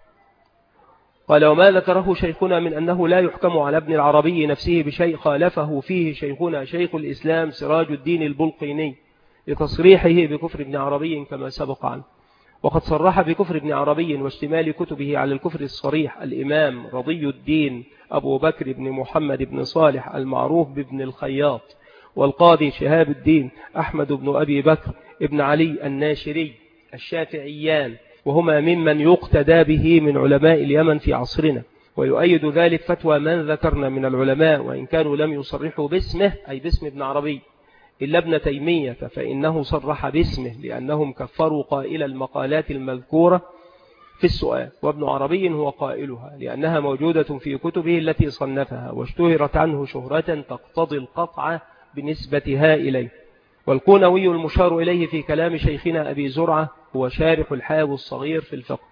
Speaker 1: قال: وما ذكره شيخنا من أنه لا يحكم على ابن العربي نفسه بشيء خالفه فيه شيخنا شيخ الإسلام سراج الدين البلقيني لتصريحه بكفر ابن عربي كما سبق عنه. وقد صرح بكفر ابن عربي واشتمال كتبه على الكفر الصريح الإمام رضي الدين أبو بكر بن محمد بن صالح المعروف بابن الخياط، والقاضي شهاب الدين أحمد بن أبي بكر ابن علي الناشري الشافعيان، وهما ممن يقتدى به من علماء اليمن في عصرنا. ويؤيد ذلك فتوى من ذكرنا من العلماء وإن كانوا لم يصرحوا باسمه، أي باسم ابن عربي، إلا ابن تيمية فإنه صرح باسمه، لأنهم كفروا قائل المقالات المذكورة في السؤال، وابن عربي هو قائلها لأنها موجودة في كتبه التي صنفها واشتهرت عنه شهرة تقتضي القطع بنسبتها إليه. والقونوي المشار إليه في كلام شيخنا أبي زرعة هو شارح الحاوي الصغير في الفقه.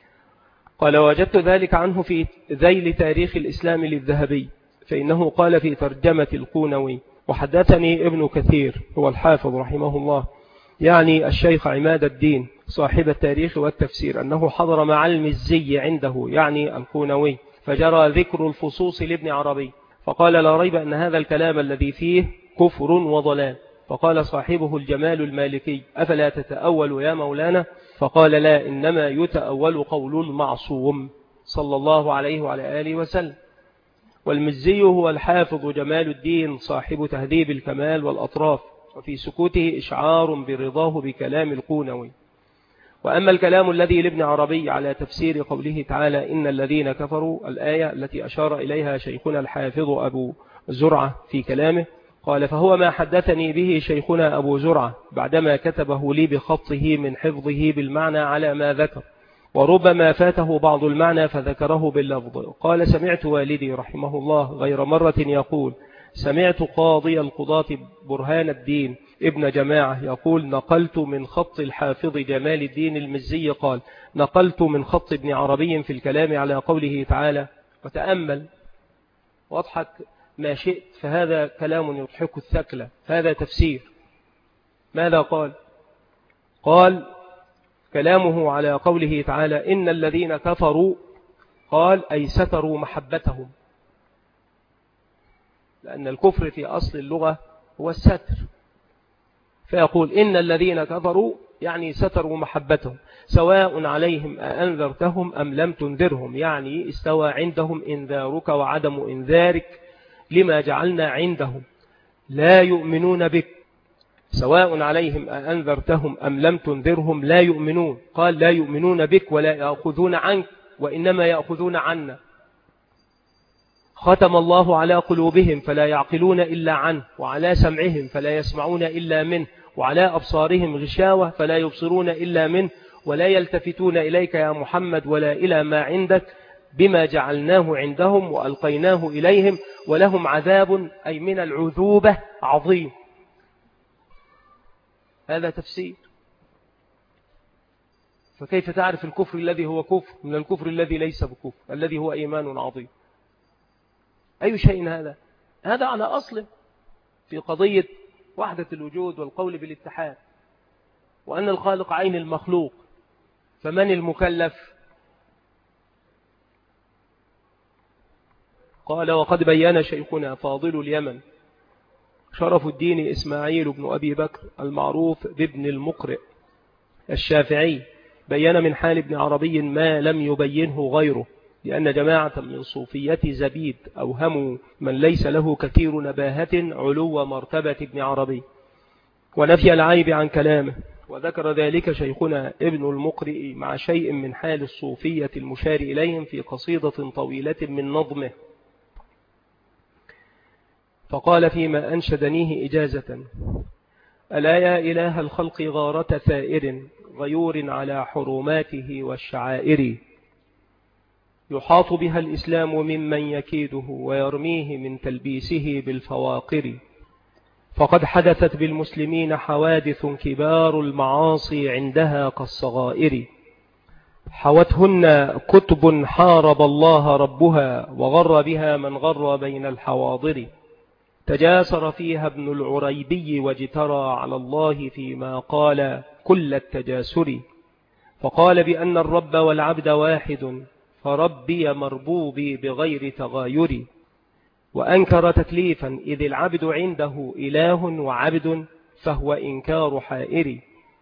Speaker 1: قال: وجدت ذلك عنه في ذيل تاريخ الإسلام للذهبي، فإنه قال في ترجمة القونوي: وحدثني ابن كثير هو الحافظ رحمه الله، يعني الشيخ عماد الدين صاحب التاريخ والتفسير، أنه حضر مع المزي عنده، يعني القونوي، فجرى ذكر الفصوص لابن عربي، فقال: لا ريب أن هذا الكلام الذي فيه كفر وضلال. فقال صاحبه الجمال المالكي: أفلا تتأول يا مولانا؟ فقال: لا، إنما يتأول قول المعصوم صلى الله عليه وعلى آله وسلم. والمزي هو الحافظ جمال الدين صاحب تهذيب الكمال والأطراف، وفي سكوته إشعار برضاه بكلام القونوي. وأما الكلام الذي لابن عربي على تفسير قوله تعالى: إن الذين كفروا، الآية التي أشار إليها شيخنا الحافظ أبو زرعة في كلامه، قال: فهو ما حدثني به شيخنا أبو زرعة بعدما كتبه لي بخطه من حفظه بالمعنى على ما ذكر، وربما فاته بعض المعنى فذكره باللفظ. قال: سمعت والدي رحمه الله غير مرة يقول: سمعت قاضي القضاة برهان الدين ابن جماعة يقول: نقلت من خط الحافظ جمال الدين المزي قال: نقلت من خط ابن عربي في الكلام على قوله تعالى. وتأمل واضحك ما شئت، فهذا كلام يضحك الثكلة، هذا تفسير. ماذا قال؟ قال: كلامه على قوله تعالى: إن الذين كفروا قال أي ستروا محبتهم، لأن الكفر في أصل اللغة هو الستر، فيقول إن الذين كفروا يعني ستروا محبتهم، سواء عليهم أأنذرتهم أم لم تنذرهم، يعني استوى عندهم إنذارك وعدم إنذارك لما جعلنا عندهم لا يؤمنون بك، سواء عليهم أأنذرتهم أم لم تنذرهم لا يؤمنون. قال لا يؤمنون بك ولا يأخذون عنك وإنما يأخذون عنا. ختم الله على قلوبهم فلا يعقلون إلا عنه، وعلى سمعهم فلا يسمعون إلا منه، وعلى أبصارهم غشاوة فلا يبصرون إلا منه، ولا يلتفتون إليك يا محمد ولا إلى ما عندك بما جعلناه عندهم وألقيناه إليهم، ولهم عذاب أي من العذوبة عظيم. هذا تفسير. فكيف تعرف الكفر الذي هو كفر من الكفر الذي ليس بكفر الذي هو إيمان عظيم؟ أي شيء هذا؟ هذا على أصله في قضية وحدة الوجود والقول بالاتحاد، وأن الخالق عين المخلوق، فمن المكلف؟ قال وقد بيّن شيخنا فاضل اليمن شرف الدين إسماعيل بن أبي بكر المعروف بابن المقرئ الشافعي، بيّن من حال ابن عربي ما لم يبينه غيره، لأن جماعة من صوفية زبيد أوهموا من ليس له كثير نباهة علو مرتبة ابن عربي ونفي العيب عن كلامه، وذكر ذلك شيخنا ابن المقرئ مع شيء من حال الصوفية المشار إليهم في قصيدة طويلة من نظمه. فقال فيما أنشدنيه إجازة: ألا يا إله الخلق غارة ثائر غيور على حرماته والشعائر، يحاط بها الإسلام ممن يكيده ويرميه من تلبيسه بالفواقر، فقد حدثت بالمسلمين حوادث كبار المعاصي عندها كالصغائر، حوتهن كتب حارب الله ربها وغر بها من غر بين الحواضر، تجاسر فيها ابن العريبي واجترى على الله فيما قال كل التجاسر، فقال بأن الرب والعبد واحد فربي مربوبي بغير تغاير، وأنكر تكليفا إذ العبد عنده إله وعبد فهو إنكار حائر،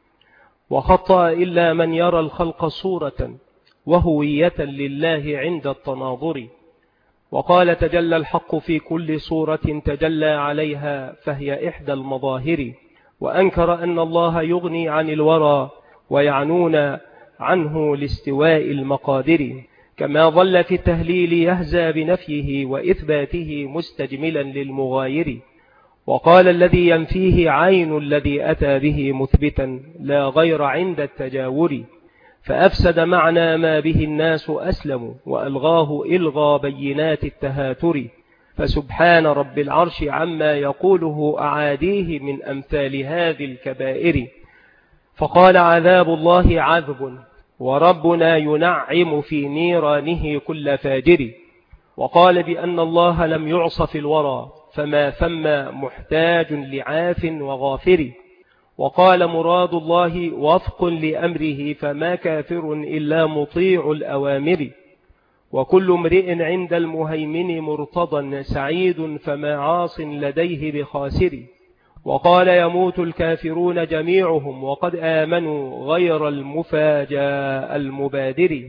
Speaker 1: وخطأ إلا من يرى الخلق صورة وهوية لله عند التناظر، وقال تجلى الحق في كل صورة تجلى عليها فهي إحدى المظاهر، وأنكر أن الله يغني عن الورى ويعنون عنه لاستواء المقادر، كما ظل في التهليل يهزى بنفيه وإثباته مستجملا للمغاير، وقال الذي ينفيه عين الذي أتى به مثبتا لا غير عند التجاور، فأفسد معنى ما به الناس أسلموا وألغاه إلغى بينات التهاتر، فسبحان رب العرش عما يقوله أعاديه من أمثال هذه الكبائر، فقال عذاب الله عذب وربنا ينعم في نيرانه كل فاجر، وقال بأن الله لم يعص في الورى فما ثم محتاج لعاف وغافر، وقال مراد الله وفق لأمره فما كافر إلا مطيع الأوامر، وكل امرئ عند المهيمن مرتضى سعيد فما عاص لديه بخاسر، وقال يموت الكافرون جميعهم وقد آمنوا غير المفاجاء المبادر،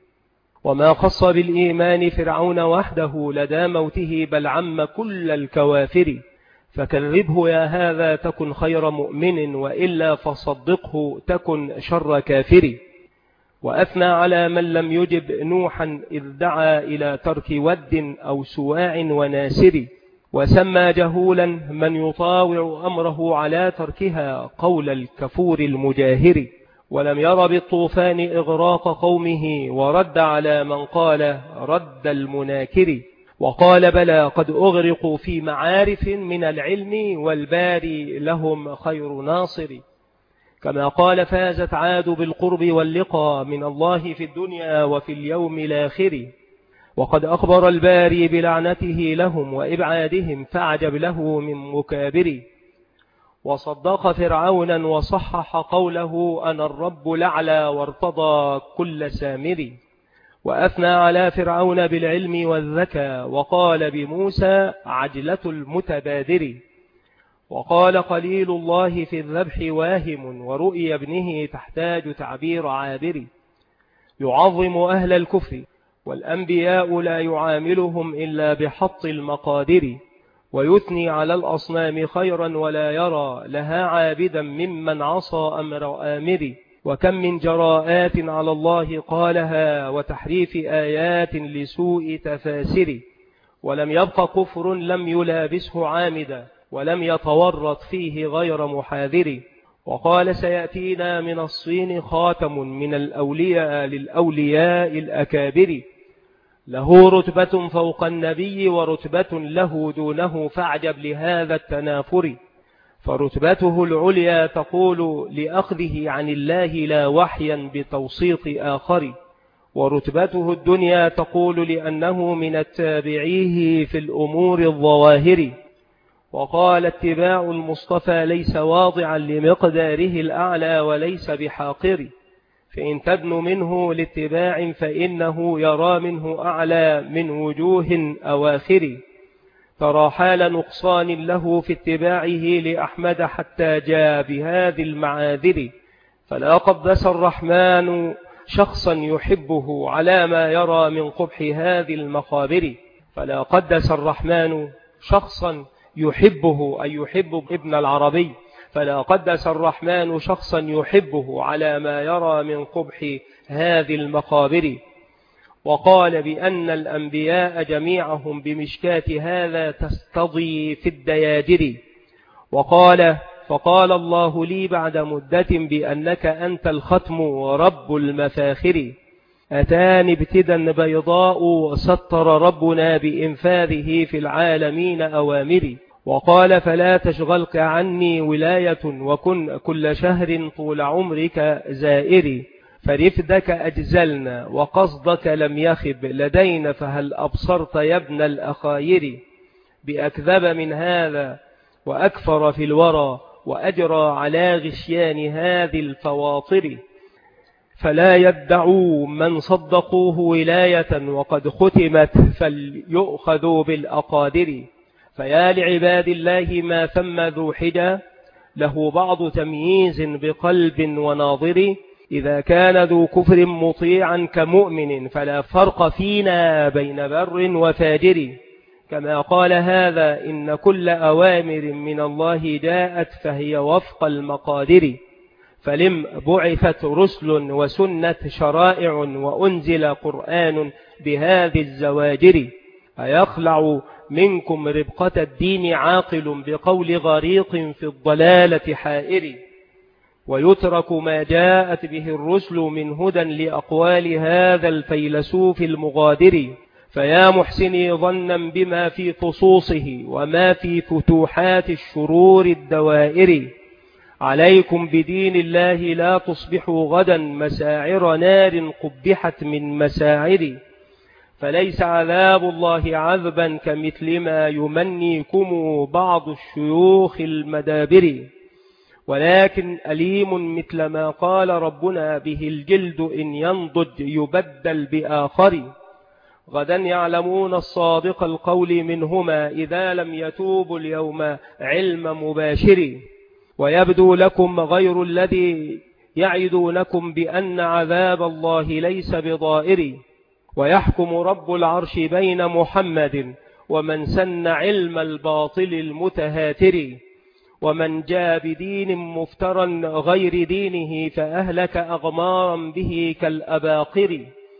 Speaker 1: وما خص بالإيمان فرعون وحده لدى موته بل عم كل الكوافر، فكذبه يا هذا تكن خير مؤمن وإلا فصدقه تكن شر كافر، وأثنى على من لم يجب نوحا إذ دعا إلى ترك ود أو سواع وناسر، وسمى جهولا من يطاوع أمره على تركها قول الكفور المجاهر، ولم ير بالطوفان إغراق قومه ورد على من قال رد المناكر، وقال بلى قد أغرقوا في معارف من العلم والباري لهم خير ناصر، كما قال فازت عاد بالقرب واللقى من الله في الدنيا وفي اليوم الآخر، وقد أخبر الباري بلعنته لهم وإبعادهم فعجب له من مكابر، وصدق فرعونا وصحح قوله أنا الرب الأعلى وارتضى كل سامر، وأثنى على فرعون بالعلم والذكاء، وقال بموسى عجلة المتبادر، وقال قليل الله في الذبح واهم، ورؤيا ابنه تحتاج تعبير عابر. يعظم أهل الكفر والأنبياء لا يعاملهم إلا بحط المقادر، ويثني على الأصنام خيرا ولا يرى لها عابدا ممن عصى أمر آمر. وكم من جراءات على الله قالها، وتحريف آيات لسوء تفاسر، ولم يبق كفر لم يلابسه عامدا، ولم يتورط فيه غير محاذر. وقال سيأتينا من الصين خاتم من الأولياء للأولياء الأكابر، له رتبة فوق النبي ورتبة له دونه، فاعجب لهذا التنافر. فرتبته العليا تقول لأخذه عن الله لا وحيا بتوسيط آخر، ورتبته الدنيا تقول لأنه من التابعيه في الأمور الظواهر. وقال اتباع المصطفى ليس واضعا لمقداره الأعلى وليس بحاقر، فإن تبن منه لاتباع فإنه يرى منه أعلى من وجوه أواخر. ترى حال نقصان له في اتباعه لأحمد حتى جاء بهذه المعاذر. فلا قدس الرحمن شخصا يحبه على ما يرى من قبح هذه المخابر. فلا قدس الرحمن شخصا يحبه، أي يحب ابن العربي، فلا قدس الرحمن شخصا يحبه على ما يرى من قبح هذه المخابر. وقال بأن الأنبياء جميعهم بمشكاة هذا تستضي في الدياجر. وقال فقال الله لي بعد مدة بأنك أنت الختم ورب المفاخر. أتاني ابتدا بيضاء وستر ربنا بإنفاذه في العالمين أوامري. وقال فلا تشغلك عني ولاية وكن كل شهر طول عمرك زائري. فرفدك أجزلنا وقصدك لم يخب لدينا، فهل أبصرت يا ابن الأخاير. بأكذب من هذا وأكفر في الورى، وأجرى على غشيان هذه الفواطر. فلا يدعوا من صدقوه ولاية وقد ختمت، فليؤخذوا بالأقادر. فيا لعباد الله ما ثم ذو حجى له بعض تمييز بقلب وناظر. إذا كان ذو كفر مطيعا كمؤمن، فلا فرق فينا بين بر وفاجر. كما قال هذا إن كل أوامر من الله جاءت فهي وفق المقادر. فلم بعثت رسل وسنة شرائع، وأنزل قرآن بهذه الزواجر. أيخلع منكم ربقة الدين عاقل بقول غريق في الضلالة حائر. ويترك ما جاءت به الرسل من هدى لأقوال هذا الفيلسوف المغادر. فيا محسني ظنا بما في خصوصه وما في فتوحات الشرور الدوائر. عليكم بدين الله لا تصبحوا غدا مساعر نار قبحت من مساعر. فليس عذاب الله عذبا كمثل ما يمنيكم بعض الشيوخ المدابر، ولكن أليم مثل ما قال ربنا به الجلد إن ينضج يبدل بآخر. غدا يعلمون الصادق القول منهما إذا لم يتوبوا اليوم علم مباشر. ويبدو لكم غير الذي يعدونكم بأن عذاب الله ليس بضائر. ويحكم رب العرش بين محمد ومن سن علم الباطل المتهاتر. ومن جاء بدين مفترا غير دينه فأهلك أغمارا به كالأباقر.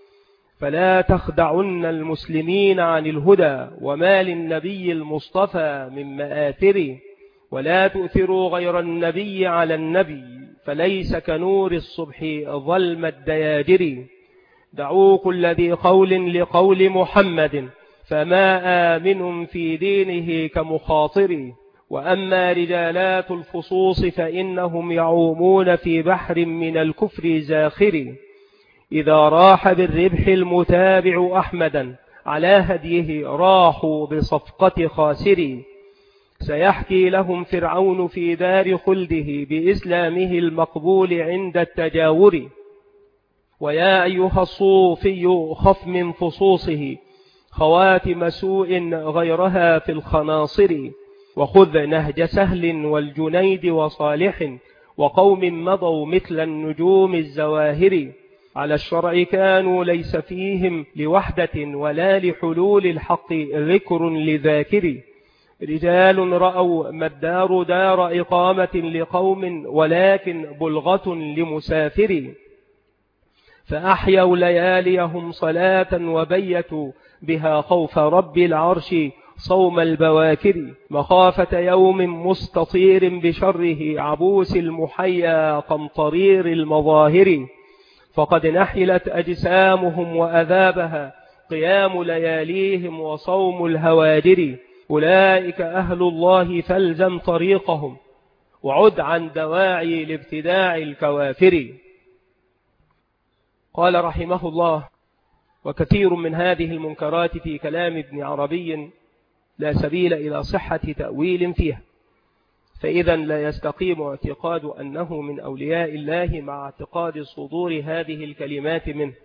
Speaker 1: فلا تخدعن المسلمين عن الهدى وما للنبي المصطفى من مآثر. ولا تؤثروا غير النبي على النبي، فليس كنور الصبح ظلم الدياجر. دعوا كل ذي قول لقول محمد، فما آمن في دينه كمخاطر. وأما رجالات الفصوص فإنهم يعومون في بحر من الكفر زاخر. إذا راح بالربح المتابع أحمدا على هديه راحوا بصفقة خاسر. سيحكي لهم فرعون في دار خلده بإسلامه المقبول عند التجاور. ويا أيها الصوفي خف من فصوصه خواتم سوء غيرها في الخناصر، وخذ نهج سهل والجنيد وصالح وقوم مضوا مثل النجوم الزواهر، على الشرع كانوا ليس فيهم لوحدة ولا لحلول الحق ذكر لذاكر، رجال رأوا ما الدار دار إقامة لقوم ولكن بلغة لمسافر، فأحيوا لياليهم صلاة وبيتوا بها خوف رب العرش صوم البواكر، مخافة يوم مستطير بشره عبوس المحيا قمطرير المظاهر، فقد نحلت أجسامهم وأذابها قيام لياليهم وصوم الهوادر، أولئك أهل الله فالزم طريقهم وعد عن دواعي لابتداع الكوافر. قال رحمه الله: وكثير من هذه المنكرات في كلام ابن عربي لا سبيل إلى صحة تأويل فيها، فإذا لا يستقيم اعتقاد أنه من أولياء الله مع اعتقاد صدور هذه الكلمات منه،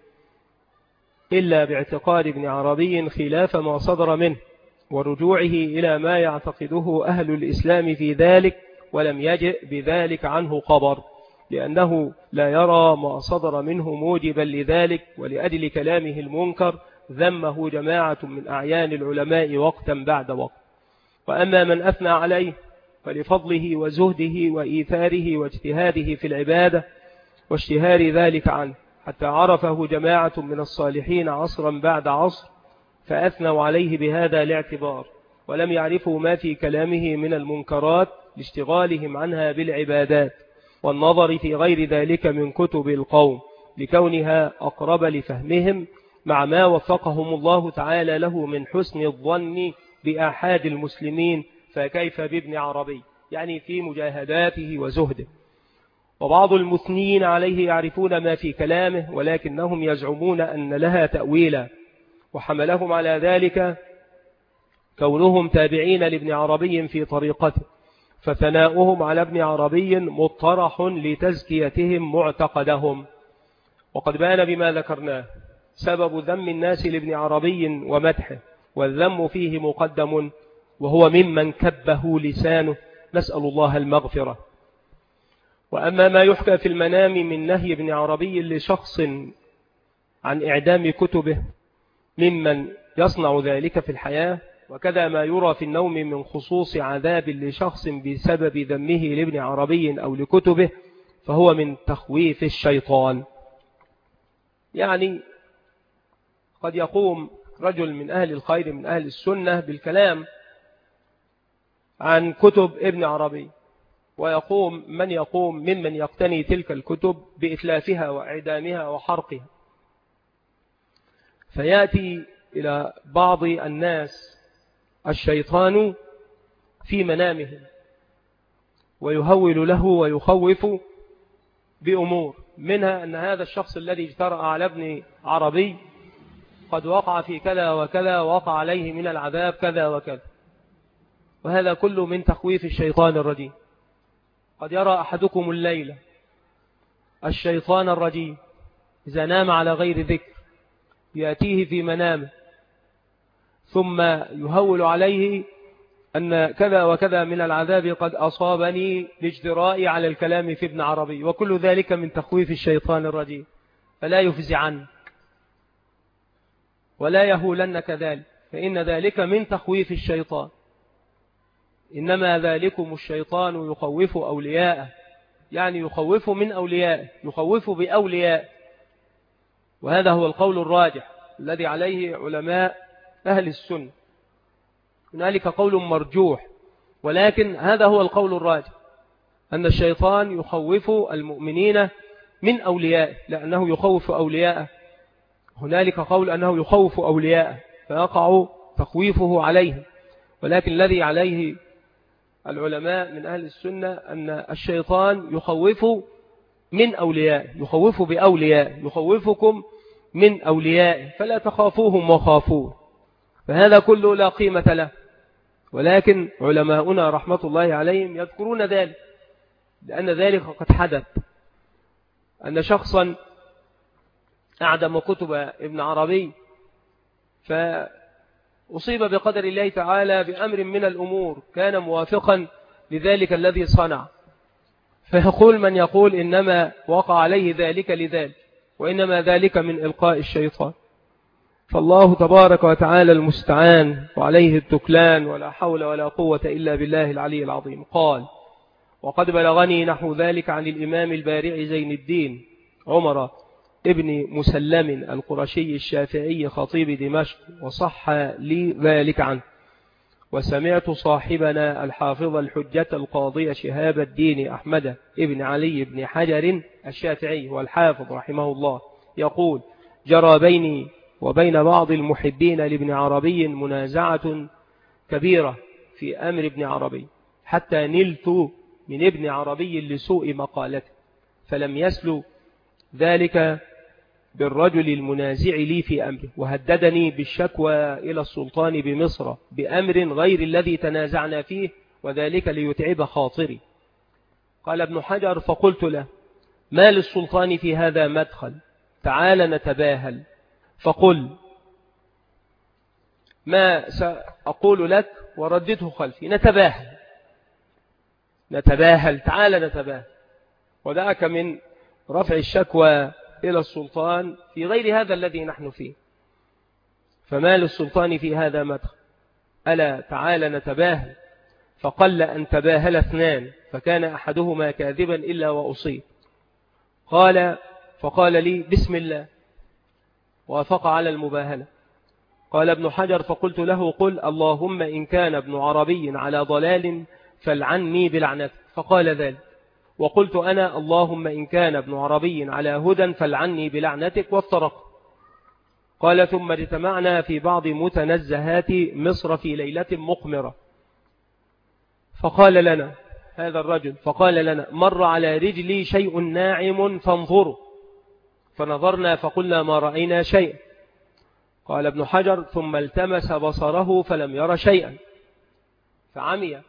Speaker 1: إلا باعتقاد ابن عربي خلاف ما صدر منه ورجوعه إلى ما يعتقده أهل الإسلام في ذلك، ولم يجئ بذلك عنه خبر، لأنه لا يرى ما صدر منه موجبا لذلك، ولأجل كلامه المنكر ذمه جماعة من أعيان العلماء وقتا بعد وقت. وأما من أثنى عليه فلفضله وزهده وإيثاره واجتهاده في العبادة واشتهار ذلك عنه، حتى عرفه جماعة من الصالحين عصرا بعد عصر فأثنوا عليه بهذا الاعتبار، ولم يعرفوا ما في كلامه من المنكرات لاشتغالهم عنها بالعبادات والنظر في غير ذلك من كتب القوم، لكونها أقرب لفهمهم مع ما وفقهم الله تعالى له من حسن الظن بآحاد المسلمين، فكيف بابن عربي يعني في مجاهداته وزهده. وبعض المثنين عليه يعرفون ما في كلامه ولكنهم يزعمون أن لها تأويلا، وحملهم على ذلك كونهم تابعين لابن عربي في طريقته، فثناؤهم على ابن عربي مطرح لتزكيتهم معتقدهم. وقد بان بما ذكرناه سبب ذم الناس لابن عربي ومدحه، والذم فيه مقدم وهو ممن كبه لسانه، نسأل الله المغفرة. وأما ما يحكى في المنام من نهي ابن عربي لشخص عن إعدام كتبه ممن يصنع ذلك في الحياة، وكذا ما يرى في النوم من خصوص عذاب لشخص بسبب ذمه لابن عربي أو لكتبه، فهو من تخويف الشيطان. يعني قد يقوم رجل من أهل الخير من أهل السنة بالكلام عن كتب ابن عربي، ويقوم من يقوم ممن يقتني تلك الكتب بإتلافها وإعدامها وحرقها، فيأتي إلى بعض الناس الشيطان في منامه ويهول له ويخوف بأمور، منها أن هذا الشخص الذي اجترأ على ابن عربي قد وقع في كذا وكذا، وقع عليه من العذاب كذا وكذا، وهذا كله من تخويف الشيطان الرجيم. قد يرى أحدكم الليلة الشيطان الرجيم إذا نام على غير ذكر يأتيه في منامه ثم يهول عليه أن كذا وكذا من العذاب قد أصابني لاجترائي على الكلام في ابن عربي، وكل ذلك من تخويف الشيطان الرجيم، فلا يفزعنك ولا يهولنك ذلك، فإن ذلك من تخويف الشيطان، إنما ذلكم الشيطان يخوف أولياءه، يعني يخوف من أوليائه، يخوف بأولياء. وهذا هو القول الراجح الذي عليه علماء أهل السنة. هنالك قول مرجوح، ولكن هذا هو القول الراجح، أن الشيطان يخوف المؤمنين من أوليائه، لأنه يخوف أولياءه. هنالك قول أنه يخوف أولياءه فيقع تخويفه عليهم، ولكن الذي عليه العلماء من أهل السنة أن الشيطان يخوف من أوليائه، يخوف بأوليائه، يخوفكم من أوليائه، فلا تخافوهم وخافوه، فهذا كله لا قيمة له. ولكن علماؤنا رحمة الله عليهم يذكرون ذلك، لأن ذلك قد حدث، أن شخصا أعدم كتب ابن عربي، فأصيب بقدر الله تعالى بأمر من الأمور كان موافقا لذلك الذي صنع، فيقول من يقول إنما وقع عليه ذلك لذلك، وإنما ذلك من إلقاء الشيطان. فالله تبارك وتعالى المستعان وعليه التكلان، ولا حول ولا قوة إلا بالله العلي العظيم. قال: وقد بلغني نحو ذلك عن الإمام البارع زين الدين عمر ابن مسلم القرشي الشافعي خطيب دمشق، وصح لي ذلك عنه. وسمعت صاحبنا الحافظ الحجة القاضي شهاب الدين أحمد ابن علي بن حجر الشافعي والحافظ رحمه الله يقول: جرى بيني وبين بعض المحبين لابن عربي منازعة كبيرة في أمر ابن عربي، حتى نلت من ابن عربي لسوء مقالته، فلم يسلو ذلك بالرجل المنازع لي في أمره، وهددني بالشكوى إلى السلطان بمصر بأمر غير الذي تنازعنا فيه، وذلك ليتعب خاطري. قال ابن حجر: فقلت له: ما للسلطان في هذا مدخل، تعال نتباهل، فقل ما سأقول لك وردته خلفي، نتباهل نتباهل تعال نتباهل، ودعك من رفع الشكوى إلى السلطان في غير هذا الذي نحن فيه، فما للسلطان في هذا مدخل، ألا تعال نتباهل. فقل أن تباهل اثنان، فكان أحدهما كاذبا إلا وأصيب. قال فقال لي: بسم الله، وافق على المباهلة. قال ابن حجر: فقلت له: قل اللهم إن كان ابن عربي على ضلال فالعني بلعنتك، فقال ذلك. وقلت أنا: اللهم إن كان ابن عربي على هدى فالعني بلعنتك، وافترق. قال: ثم اجتمعنا في بعض متنزهات مصر في ليلة مقمرة، فقال لنا هذا الرجل فقال لنا: مر على رجلي شيء ناعم فانظروا، فنظرنا فقلنا: ما رأينا شيئا. قال ابن حجر: ثم التمس بصره فلم ير شيئا فعمي.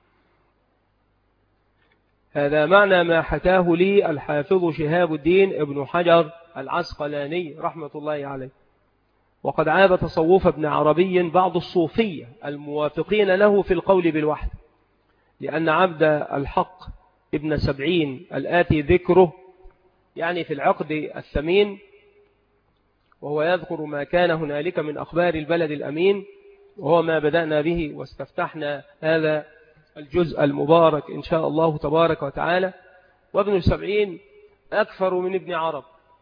Speaker 1: هذا معنى ما حكاه لي الحافظ شهاب الدين ابن حجر العسقلاني رحمة الله عليه. وقد عاب تصوف ابن عربي بعض الصوفية الموافقين له في القول بالوحد، لأن عبد الحق ابن سبعين الآتي ذكره يعني في العقد الثمين، وهو يذكر ما كان هنالك من أخبار البلد الأمين، وهو ما بدأنا به واستفتحنا هذا الجزء المبارك إن شاء الله تبارك وتعالى. وابن سبعين أكثر من ابن عرب،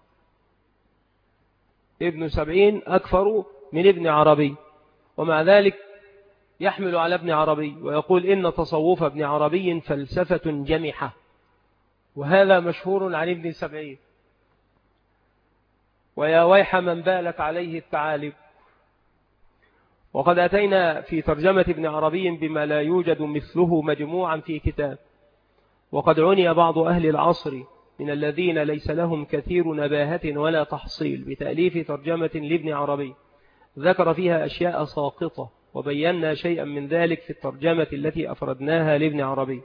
Speaker 1: ابن سبعين أكثر من ابن عربي، ومع ذلك يحمل على ابن عربي ويقول إن تصوف ابن عربي فلسفة جمحة، وهذا مشهور عن ابن سبعين. ويا ويح من بالت عليه الثعالب. وقد أتينا في ترجمة ابن عربي بما لا يوجد مثله مجموعا في كتاب، وقد عني بعض أهل العصر من الذين ليس لهم كثير نباهة ولا تحصيل بتأليف ترجمة لابن عربي، ذكر فيها أشياء ساقطة، وبينا شيئا من ذلك في الترجمة التي أفردناها لابن عربي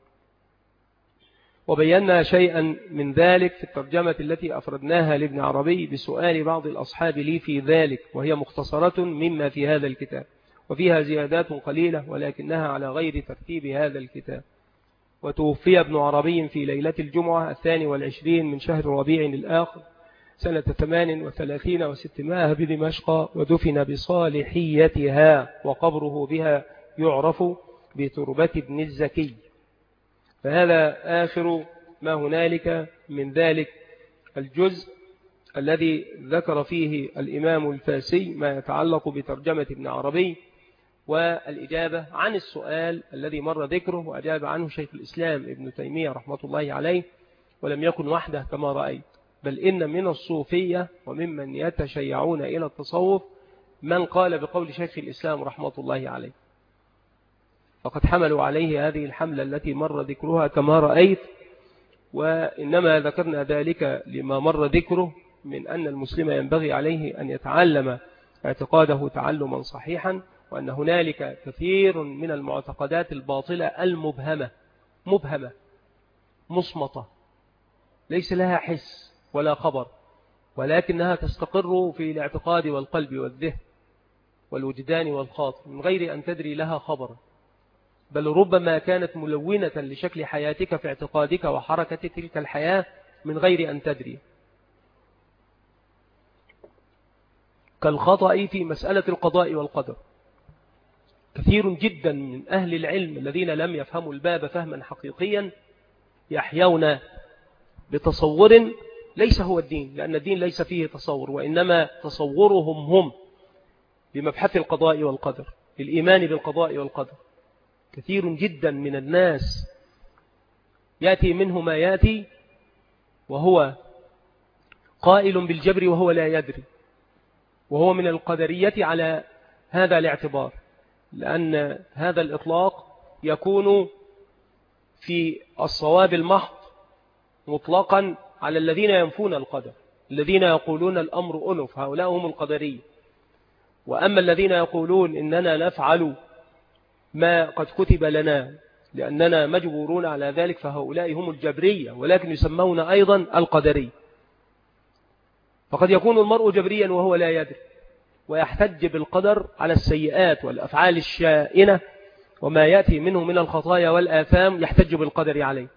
Speaker 1: وبينا شيئا من ذلك في الترجمة التي أفردناها لابن عربي بسؤال بعض الأصحاب لي في ذلك، وهي مختصرة مما في هذا الكتاب، وفيها زيادات قليلة ولكنها على غير ترتيب هذا الكتاب. وتوفي ابن عربي في ليلة الجمعة الثاني والعشرين من شهر ربيع الآخر سنة ثمان وثلاثين وستمائة بدمشق، ودفن بصالحيتها، وقبره بها يعرف بتربة ابن الزكي. فهذا آخر ما هنالك من ذلك الجزء الذي ذكر فيه الإمام الفاسي ما يتعلق بترجمة ابن عربي، والإجابة عن السؤال الذي مر ذكره وأجاب عنه شيخ الإسلام ابن تيمية رحمة الله عليه. ولم يكن وحده كما رأيت، بل إن من الصوفية وممن يتشيعون إلى التصوف من قال بقول شيخ الإسلام رحمة الله عليه، فقد حملوا عليه هذه الحملة التي مر ذكرها كما رأيت. وإنما ذكرنا ذلك لما مر ذكره من أن المسلم ينبغي عليه أن يتعلم اعتقاده تعلما صحيحا، وأن هنالك كثير من المعتقدات الباطلة المبهمة مبهمة مصمتة ليس لها حس ولا خبر، ولكنها تستقر في الاعتقاد والقلب والذهن والوجدان والخاطر من غير أن تدري لها خبرا، بل ربما كانت ملونة لشكل حياتك في اعتقادك وحركة تلك الحياة من غير أن تدري، كالخطأ في مسألة القضاء والقدر. كثير جدا من أهل العلم الذين لم يفهموا الباب فهما حقيقيا يحيون بتصور ليس هو الدين، لأن الدين ليس فيه تصور، وإنما تصورهم هم بمبحث القضاء والقدر، الإيمان بالقضاء والقدر. كثير جدا من الناس يأتي منه ما يأتي وهو قائل بالجبر وهو لا يدري، وهو من القدرية على هذا الاعتبار، لأن هذا الإطلاق يكون في الصواب المحض مطلقا على الذين ينفون القدر، الذين يقولون الأمر أنف، هؤلاء هم القدرية. وأما الذين يقولون إننا نفعل ما قد كتب لنا لأننا مجبورون على ذلك، فهؤلاء هم الجبرية، ولكن يسمون أيضا القدري. فقد يكون المرء جبريا وهو لا يدري، ويحتج بالقدر على السيئات والأفعال الشائنة وما يأتي منه من الخطايا والآثام، يحتج بالقدر عليه،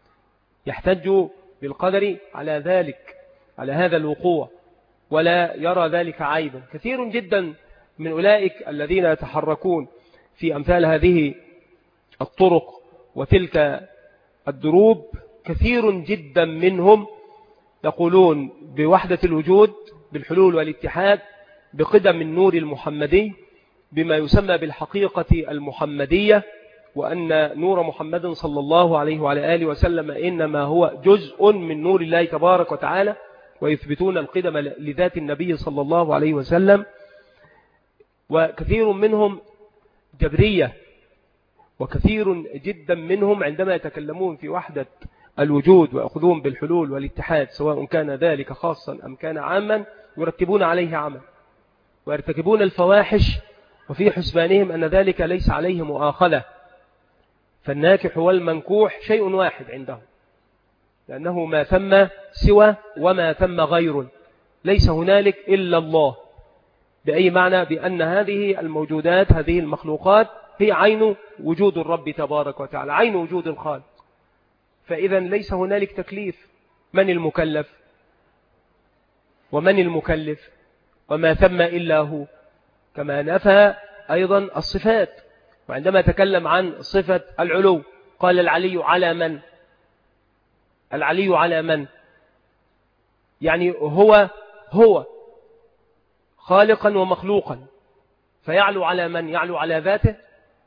Speaker 1: يحتج بالقدر على ذلك، على هذا الوقوع، ولا يرى ذلك عيبا. كثير جدا من أولئك الذين يتحركون في أمثال هذه الطرق وتلك الدروب، كثير جدا منهم يقولون بوحدة الوجود، بالحلول والاتحاد، بقدم النور المحمدي، بما يسمى بالحقيقة المحمدية، وأن نور محمد صلى الله عليه وعلى آله وسلم إنما هو جزء من نور الله تبارك وتعالى، ويثبتون القدم لذات النبي صلى الله عليه وسلم. وكثير منهم جبرية، وكثير جدا منهم عندما يتكلمون في وحدة الوجود ويأخذون بالحلول والاتحاد، سواء كان ذلك خاصا أم كان عاما، يرتبون عليه عمل ويرتكبون الفواحش، وفي حسبانهم أن ذلك ليس عليه مؤاخذة، فالناكح والمنكوح شيء واحد عندهم، لأنه ما ثم سوى وما ثم غير، ليس هنالك إلا الله. بأي معنى؟ بأن هذه الموجودات، هذه المخلوقات، هي عين وجود الرب تبارك وتعالى، عين وجود الخالق. فإذا ليس هنالك تكليف. من المكلف ومن المكلف؟ وما ثم إلا هو. كما نفى أيضا الصفات، وعندما تكلم عن صفة العلو قال العلي على من؟ العلي على من؟ يعني هو هو خالقا ومخلوقا، فيعلو على من؟ يعلو على ذاته.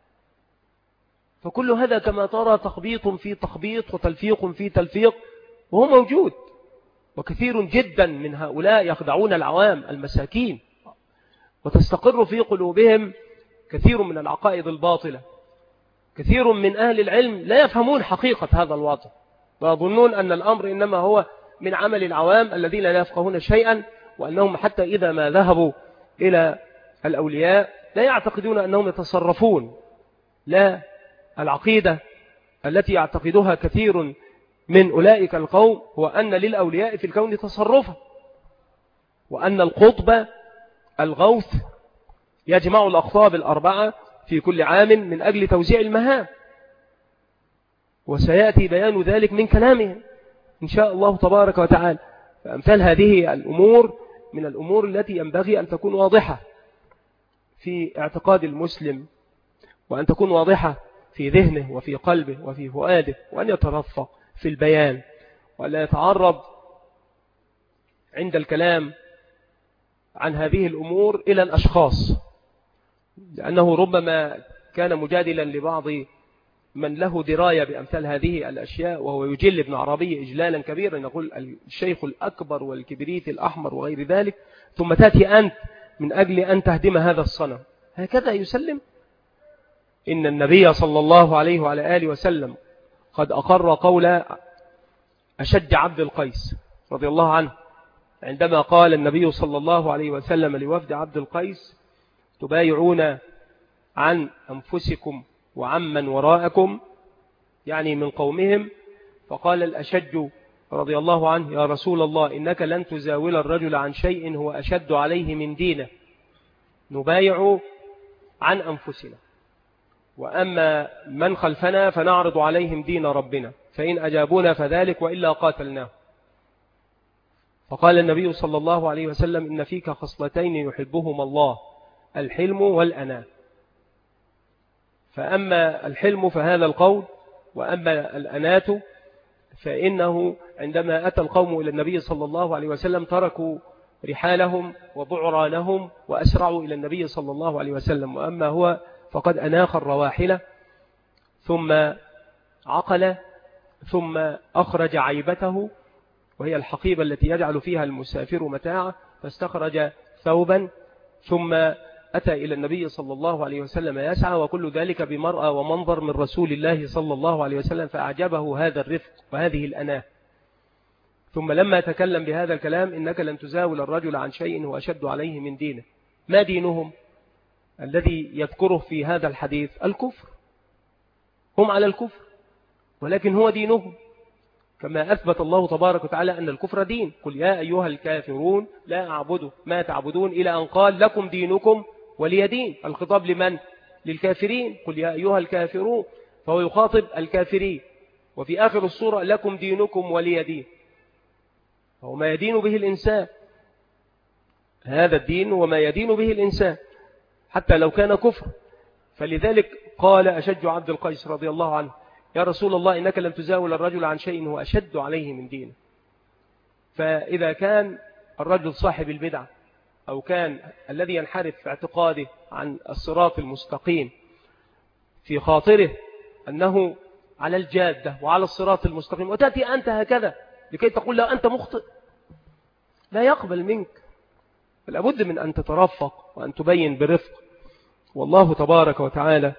Speaker 1: فكل هذا كما ترى تخبيط في تخبيط وتلفيق في تلفيق، وهو موجود. وكثير جدا من هؤلاء يخدعون العوام المساكين، وتستقر في قلوبهم كثير من العقائد الباطلة. كثير من أهل العلم لا يفهمون حقيقة هذا الوضع، ويظنون أن الأمر إنما هو من عمل العوام الذين لا يفقهون شيئا، وأنهم حتى إذا ما ذهبوا إلى الأولياء لا يعتقدون أنهم يتصرفون. لا، العقيدة التي يعتقدها كثير من أولئك القوم هو أن للأولياء في الكون تصرفا، وأن القطب الغوث يجمع الأقطاب الأربعة في كل عام من أجل توزيع المهام، وسيأتي بيان ذلك من كلامهم إن شاء الله تبارك وتعالى. فأمثال هذه الأمور من الأمور التي ينبغي أن تكون واضحة في اعتقاد المسلم، وأن تكون واضحة في ذهنه وفي قلبه وفي فؤاده، وأن يترفق في البيان، ولا يتعرض عند الكلام عن هذه الأمور إلى الأشخاص، لأنه ربما كان مجادلا لبعض من له دراية بأمثال هذه الأشياء، وهو يجل ابن عربي إجلالا كبيرا، يقول الشيخ الأكبر والكبريت الأحمر وغير ذلك، ثم تأتي أنت من أجل أن تهدم هذا الصنم. هكذا يسلم؟ إن النبي صلى الله عليه وعلى آله وسلم قد أقر قول أشج عبد القيس رضي الله عنه، عندما قال النبي صلى الله عليه وسلم لوفد عبد القيس: تبايعون عن أنفسكم وعمن وراءكم، يعني من قومهم. فقال الأشج رضي الله عنه: يا رسول الله إنك لن تزاول الرجل عن شيء هو أشد عليه من دينه، نبايع عن أنفسنا، وأما من خلفنا فنعرض عليهم دين ربنا، فإن أجابونا فذلك وإلا قاتلناه. فقال النبي صلى الله عليه وسلم: إن فيك خصلتين يحبهما الله، الحلم والأناة. فأما الحلم فهذا القول، وأما الأناة فإنه عندما أتى القوم إلى النبي صلى الله عليه وسلم تركوا رحالهم وبعرانهم وأسرعوا إلى النبي صلى الله عليه وسلم، وأما هو فقد أناخ الرواحل ثم عقل ثم أخرج عيبته، وهي الحقيبة التي يجعل فيها المسافر متاعه، فاستخرج ثوبا ثم أتى إلى النبي صلى الله عليه وسلم يسعى، وكل ذلك بمرأى ومنظر من رسول الله صلى الله عليه وسلم، فأعجبه هذا الرفق وهذه الأناة. ثم لما تكلم بهذا الكلام: إنك لن تزاول الرجل عن شيء هو أشد عليه من دينه. ما دينهم الذي يذكره في هذا الحديث؟ الكفر، هم على الكفر، ولكن هو دينهم، كما أثبت الله تبارك وتعالى أن الكفر دين: قل يا أيها الكافرون لا أعبد ما تعبدون، إلى أن قال: لكم دينكم ولي دين. الخطاب لمن؟ للكافرين: قل يا أيها الكافرون، فهو يخاطب الكافرين. وفي آخر السورة: لكم دينكم ولي دين، فهو ما يدين به الإنسان، هذا الدين وما يدين به الإنسان حتى لو كان كفر. فلذلك قال أشج عبد القيس رضي الله عنه: يا رسول الله إنك لم تزاول الرجل عن شيء هو أشد عليه من دينه. فإذا كان الرجل صاحب البدعة أو كان الذي ينحرف في اعتقاده عن الصراط المستقيم في خاطره أنه على الجادة وعلى الصراط المستقيم، وتأتي أنت هكذا لكي تقول له أنت مخطئ، لا يقبل منك. لابد من أن تترفق وأن تبين برفق، والله تبارك وتعالى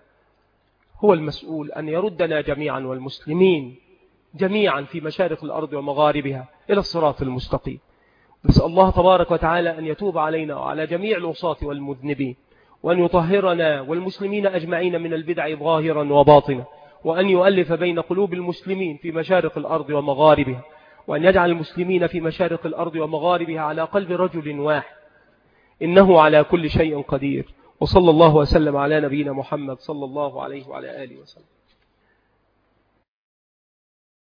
Speaker 1: هو المسؤول أن يردنا جميعا والمسلمين جميعا في مشارق الأرض ومغاربها إلى الصراط المستقيم. نسأل الله تبارك وتعالى أن يتوب علينا وعلى جميع العصاة والمذنبين، وأن يطهرنا والمسلمين أجمعين من البدع ظاهرا وباطنا، وأن يؤلف بين قلوب المسلمين في مشارق الأرض ومغاربها، وأن يجعل المسلمين في مشارق الأرض ومغاربها على قلب رجل واحد، إنه على كل شيء قدير. وصلى الله وسلم على نبينا محمد صلى الله عليه وعلى آله وسلم.